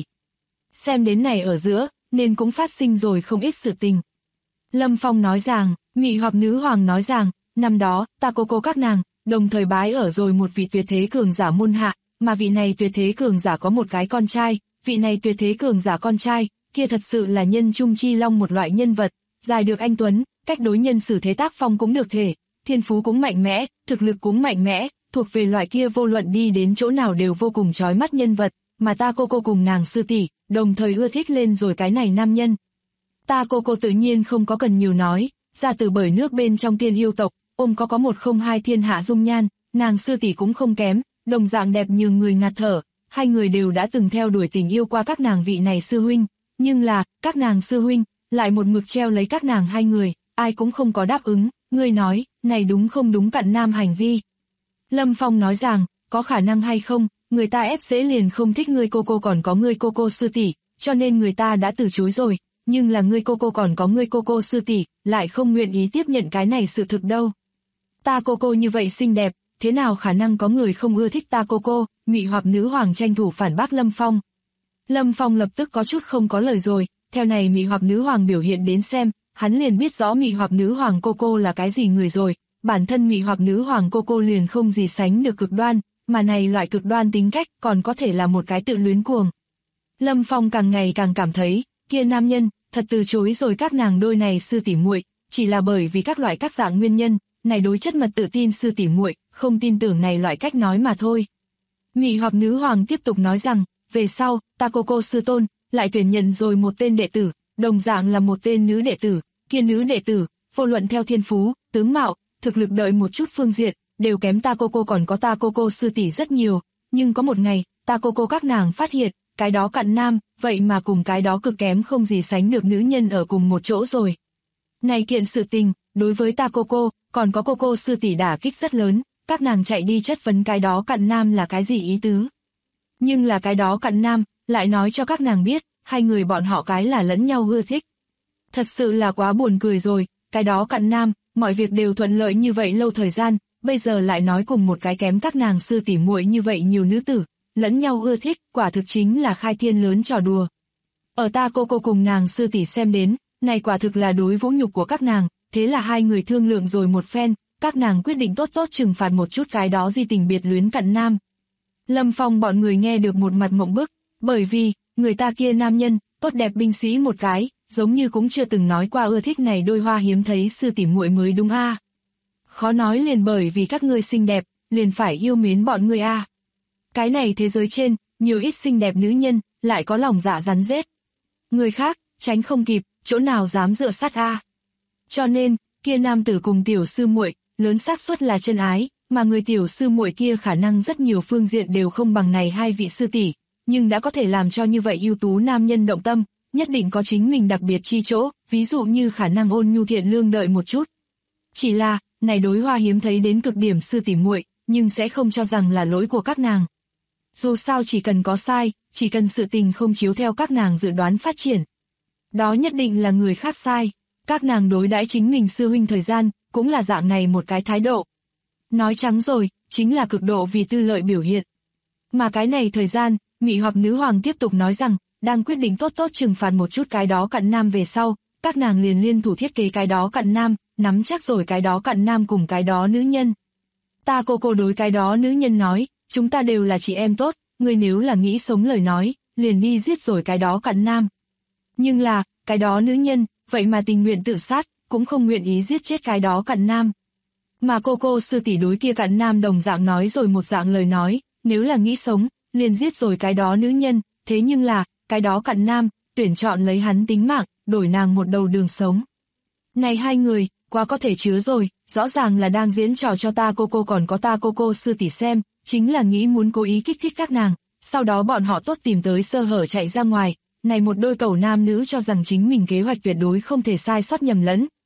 Xem đến này ở giữa, nên cũng phát sinh rồi không ít sự tình. Lâm Phong nói rằng, Mị hoặc nữ hoàng nói rằng, năm đó, ta cô các nàng, đồng thời bái ở rồi một vị tuyệt thế cường giả môn hạ, mà vị này tuyệt thế cường giả có một cái con trai, vị này tuyệt thế cường giả con trai, kia thật sự là nhân trung chi long một loại nhân vật, dài được anh tuấn, cách đối nhân xử thế tác phong cũng được thể, thiên phú cũng mạnh mẽ, thực lực cũng mạnh mẽ, thuộc về loại kia vô luận đi đến chỗ nào đều vô cùng chói mắt nhân vật, mà ta cô cùng nàng sư tỷ, đồng thời ưa thích lên rồi cái này nam nhân. Ta cô tự nhiên không có cần nhiều nói, ra từ bởi nước bên trong tiên yêu tộc, ôm có một không hai thiên hạ dung nhan, nàng sư tỷ cũng không kém, đồng dạng đẹp như người ngạt thở, hai người đều đã từng theo đuổi tình yêu qua các nàng vị này sư huynh, nhưng là, các nàng sư huynh, lại một mực treo lấy các nàng hai người, ai cũng không có đáp ứng, ngươi nói, này đúng không đúng cặn nam hành vi. Lâm Phong nói rằng, có khả năng hay không, người ta ép dễ liền không thích ngươi cô còn có ngươi cô sư tỷ, cho nên người ta đã từ chối rồi, nhưng là ngươi cô còn có ngươi cô sư tỷ, lại không nguyện ý tiếp nhận cái này sự thực đâu. Ta cô như vậy xinh đẹp, thế nào khả năng có người không ưa thích ta cô, Mị hoặc nữ hoàng tranh thủ phản bác Lâm Phong. Lâm Phong lập tức có chút không có lời rồi, theo này Mị hoặc nữ hoàng biểu hiện đến xem, hắn liền biết rõ Mị hoặc nữ hoàng cô là cái gì người rồi, bản thân Mị hoặc nữ hoàng cô liền không gì sánh được cực đoan, mà này loại cực đoan tính cách còn có thể là một cái tự luyến cuồng. Lâm Phong càng ngày càng cảm thấy, kia nam nhân, thật từ chối rồi các nàng đôi này sư tỷ muội, chỉ là bởi vì các loại các dạng nguyên nhân, này đối chất mật tự tin sư tỷ muội, không tin tưởng này loại cách nói mà thôi. Mị hoặc nữ hoàng tiếp tục nói rằng, về sau, ta cô sư tôn, lại tuyển nhận rồi một tên đệ tử, đồng dạng là một tên nữ đệ tử, kia nữ đệ tử, vô luận theo thiên phú, tướng mạo, thực lực đợi một chút phương diện, đều kém ta cô còn có ta cô sư tỷ rất nhiều, nhưng có một ngày, ta cô các nàng phát hiện, cái đó cặn nam, vậy mà cùng cái đó cực kém không gì sánh được nữ nhân ở cùng một chỗ rồi. Này kiện sự tình, đối với ta cô, còn có cô sư tỷ đả kích rất lớn, các nàng chạy đi chất vấn cái đó cặn nam là cái gì ý tứ. Nhưng là cái đó cặn nam, lại nói cho các nàng biết, hai người bọn họ cái là lẫn nhau ưa thích. Thật sự là quá buồn cười rồi, cái đó cặn nam, mọi việc đều thuận lợi như vậy lâu thời gian, bây giờ lại nói cùng một cái kém các nàng sư tỷ muội như vậy nhiều nữ tử, lẫn nhau ưa thích, quả thực chính là khai thiên lớn trò đùa. Ở ta cô cùng nàng sư tỷ xem đến, này quả thực là đối vũ nhục của các nàng, thế là hai người thương lượng rồi một phen, các nàng quyết định tốt trừng phạt một chút cái đó di tình biệt luyến cặn nam. Lâm Phong bọn người nghe được một mặt mộng bức, bởi vì, người ta kia nam nhân, tốt đẹp binh sĩ một cái, giống như cũng chưa từng nói qua ưa thích này đôi hoa hiếm thấy sư tỷ muội mới đúng a. Khó nói liền bởi vì các ngươi xinh đẹp, liền phải yêu mến bọn ngươi a. Cái này thế giới trên, nhiều ít xinh đẹp nữ nhân, lại có lòng dạ rắn rết. Người khác, tránh không kịp, chỗ nào dám dựa sát a. Cho nên, kia nam tử cùng tiểu sư muội, lớn xác suất là chân ái, mà người tiểu sư muội kia khả năng rất nhiều phương diện đều không bằng này hai vị sư tỷ, nhưng đã có thể làm cho như vậy ưu tú nam nhân động tâm, nhất định có chính mình đặc biệt chi chỗ, ví dụ như khả năng ôn nhu thiện lương đợi một chút. Chỉ là, này đối hoa hiếm thấy đến cực điểm sư tỷ muội, nhưng sẽ không cho rằng là lỗi của các nàng. Dù sao chỉ cần có sai, chỉ cần sự tình không chiếu theo các nàng dự đoán phát triển. Đó nhất định là người khác sai, các nàng đối đãi chính mình sư huynh thời gian, cũng là dạng này một cái thái độ. Nói trắng rồi, chính là cực độ vì tư lợi biểu hiện. Mà cái này thời gian, Mị hoặc nữ hoàng tiếp tục nói rằng, đang quyết định tốt trừng phạt một chút cái đó cặn nam về sau, các nàng liền liên thủ thiết kế cái đó cặn nam, nắm chắc rồi cái đó cặn nam cùng cái đó nữ nhân. Ta cô đối cái đó nữ nhân nói, chúng ta đều là chị em tốt, ngươi nếu là nghĩ sống lời nói, liền đi giết rồi cái đó cặn nam. Nhưng là, cái đó nữ nhân, vậy mà tình nguyện tự sát, cũng không nguyện ý giết chết cái đó cặn nam. Mà cô sư tỷ đối kia cặn nam đồng dạng nói rồi một dạng lời nói, nếu là nghĩ sống, liền giết rồi cái đó nữ nhân, thế nhưng là, cái đó cặn nam, tuyển chọn lấy hắn tính mạng, đổi nàng một đầu đường sống. Này hai người, quá có thể chứa rồi, rõ ràng là đang diễn trò cho ta cô còn có ta cô sư tỷ xem, chính là nghĩ muốn cố ý kích thích các nàng, sau đó bọn họ tốt tìm tới sơ hở chạy ra ngoài, này một đôi cẩu nam nữ cho rằng chính mình kế hoạch tuyệt đối không thể sai sót nhầm lẫn,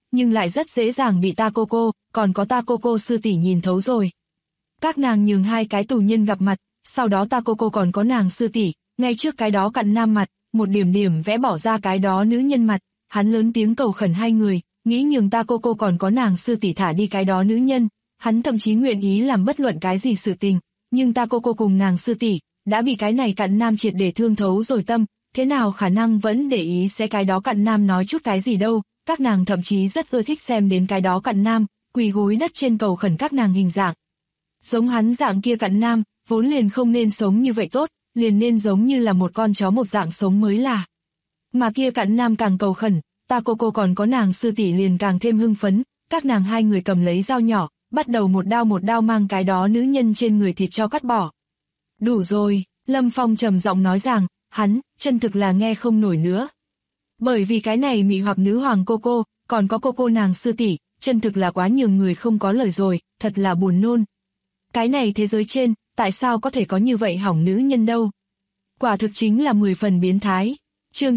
nhưng lại rất dễ dàng bị ta cô, còn có ta cô sư tỷ nhìn thấu rồi. Các nàng nhường hai cái tù nhân gặp mặt, sau đó ta cô còn có nàng sư tỷ, ngay trước cái đó cặn nam mặt, một điểm điểm vẽ bỏ ra cái đó nữ nhân mặt, hắn lớn tiếng cầu khẩn hai người, nghĩ nhường ta cô còn có nàng sư tỷ thả đi cái đó nữ nhân, hắn thậm chí nguyện ý làm bất luận cái gì sự tình, nhưng ta cô cùng nàng sư tỷ đã bị cái này cặn nam triệt để thương thấu rồi tâm, thế nào khả năng vẫn để ý sẽ cái đó cặn nam nói chút cái gì đâu, các nàng thậm chí rất ưa thích xem đến cái đó cặn nam, quỳ gối đất trên cầu khẩn các nàng hình dạng. Giống hắn dạng kia cặn nam, vốn liền không nên sống như vậy tốt, liền nên giống như là một con chó một dạng sống mới là. Mà kia cặn nam càng cầu khẩn, ta cô còn có nàng sư tỷ liền càng thêm hưng phấn, các nàng hai người cầm lấy dao nhỏ, bắt đầu một đao mang cái đó nữ nhân trên người thịt cho cắt bỏ. Đủ rồi, Lâm Phong trầm giọng nói rằng, hắn, chân thực là nghe không nổi nữa. Bởi vì cái này mị hoặc nữ hoàng cô, còn có cô nàng sư tỷ, chân thực là quá nhiều người không có lời rồi, thật là buồn nôn. Cái này thế giới trên, tại sao có thể có như vậy hỏng nữ nhân đâu? Quả thực chính là 10 phần biến thái. Chương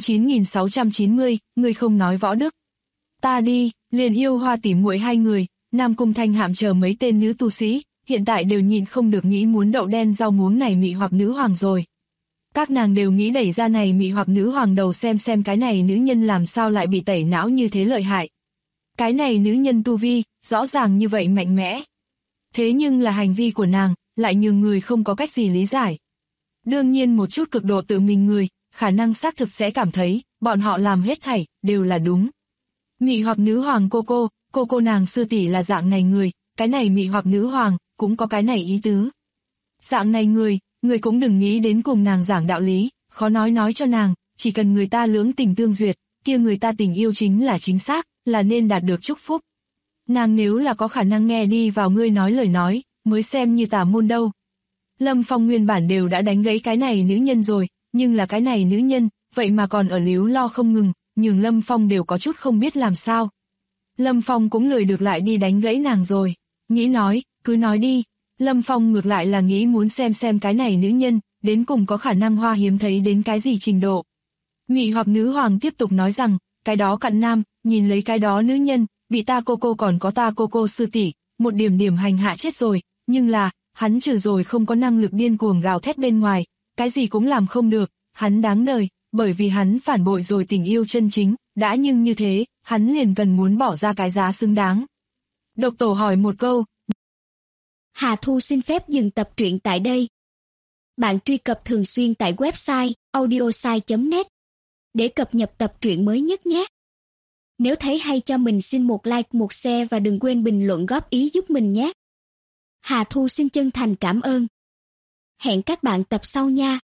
9690, người không nói võ đức. Ta đi, liền yêu hoa tỉ muội hai người, Nam Cung Thanh Hạm chờ mấy tên nữ tu sĩ, hiện tại đều nhịn không được nghĩ muốn đậu đen rau muống này mị hoặc nữ hoàng rồi. Các nàng đều nghĩ đẩy ra này mị hoặc nữ hoàng đầu xem cái này nữ nhân làm sao lại bị tẩy não như thế lợi hại. Cái này nữ nhân tu vi, rõ ràng như vậy mạnh mẽ. Thế nhưng là hành vi của nàng, lại nhường người không có cách gì lý giải. Đương nhiên một chút cực độ tự mình người, khả năng xác thực sẽ cảm thấy, bọn họ làm hết thảy, đều là đúng. Mị hoặc nữ hoàng cô nàng sư tỷ là dạng này người, cái này mị hoặc nữ hoàng, cũng có cái này ý tứ. Dạng này người cũng đừng nghĩ đến cùng nàng giảng đạo lý, khó nói cho nàng, chỉ cần người ta lưỡng tình tương duyệt, kia người ta tình yêu chính là chính xác, là nên đạt được chúc phúc. Nàng nếu là có khả năng nghe đi vào ngươi nói lời nói, mới xem như tà môn đâu. Lâm Phong nguyên bản đều đã đánh gãy cái này nữ nhân rồi, nhưng là cái này nữ nhân, vậy mà còn ở líu lo không ngừng, nhường Lâm Phong đều có chút không biết làm sao. Lâm Phong cũng lười được lại đi đánh gãy nàng rồi, nghĩ nói, cứ nói đi. Lâm Phong ngược lại là nghĩ muốn xem cái này nữ nhân, đến cùng có khả năng hoa hiếm thấy đến cái gì trình độ. Mị hoặc nữ hoàng tiếp tục nói rằng, cái đó cặn nam, nhìn lấy cái đó nữ nhân, bị ta cô còn có ta cô sư tỷ, một điểm hành hạ chết rồi, nhưng là, hắn trừ rồi không có năng lực điên cuồng gào thét bên ngoài, cái gì cũng làm không được, hắn đáng đời, bởi vì hắn phản bội rồi tình yêu chân chính, đã nhưng như thế, hắn liền cần muốn bỏ ra cái giá xứng đáng. Độc Tổ hỏi một câu. Hà Thu xin phép dừng tập truyện tại đây. Bạn truy cập thường xuyên tại website audiosai.net để cập nhật tập truyện mới nhất nhé. Nếu thấy hay cho mình xin một like, một share và đừng quên bình luận góp ý giúp mình nhé. Hà Thu xin chân thành cảm ơn. Hẹn các bạn tập sau nha.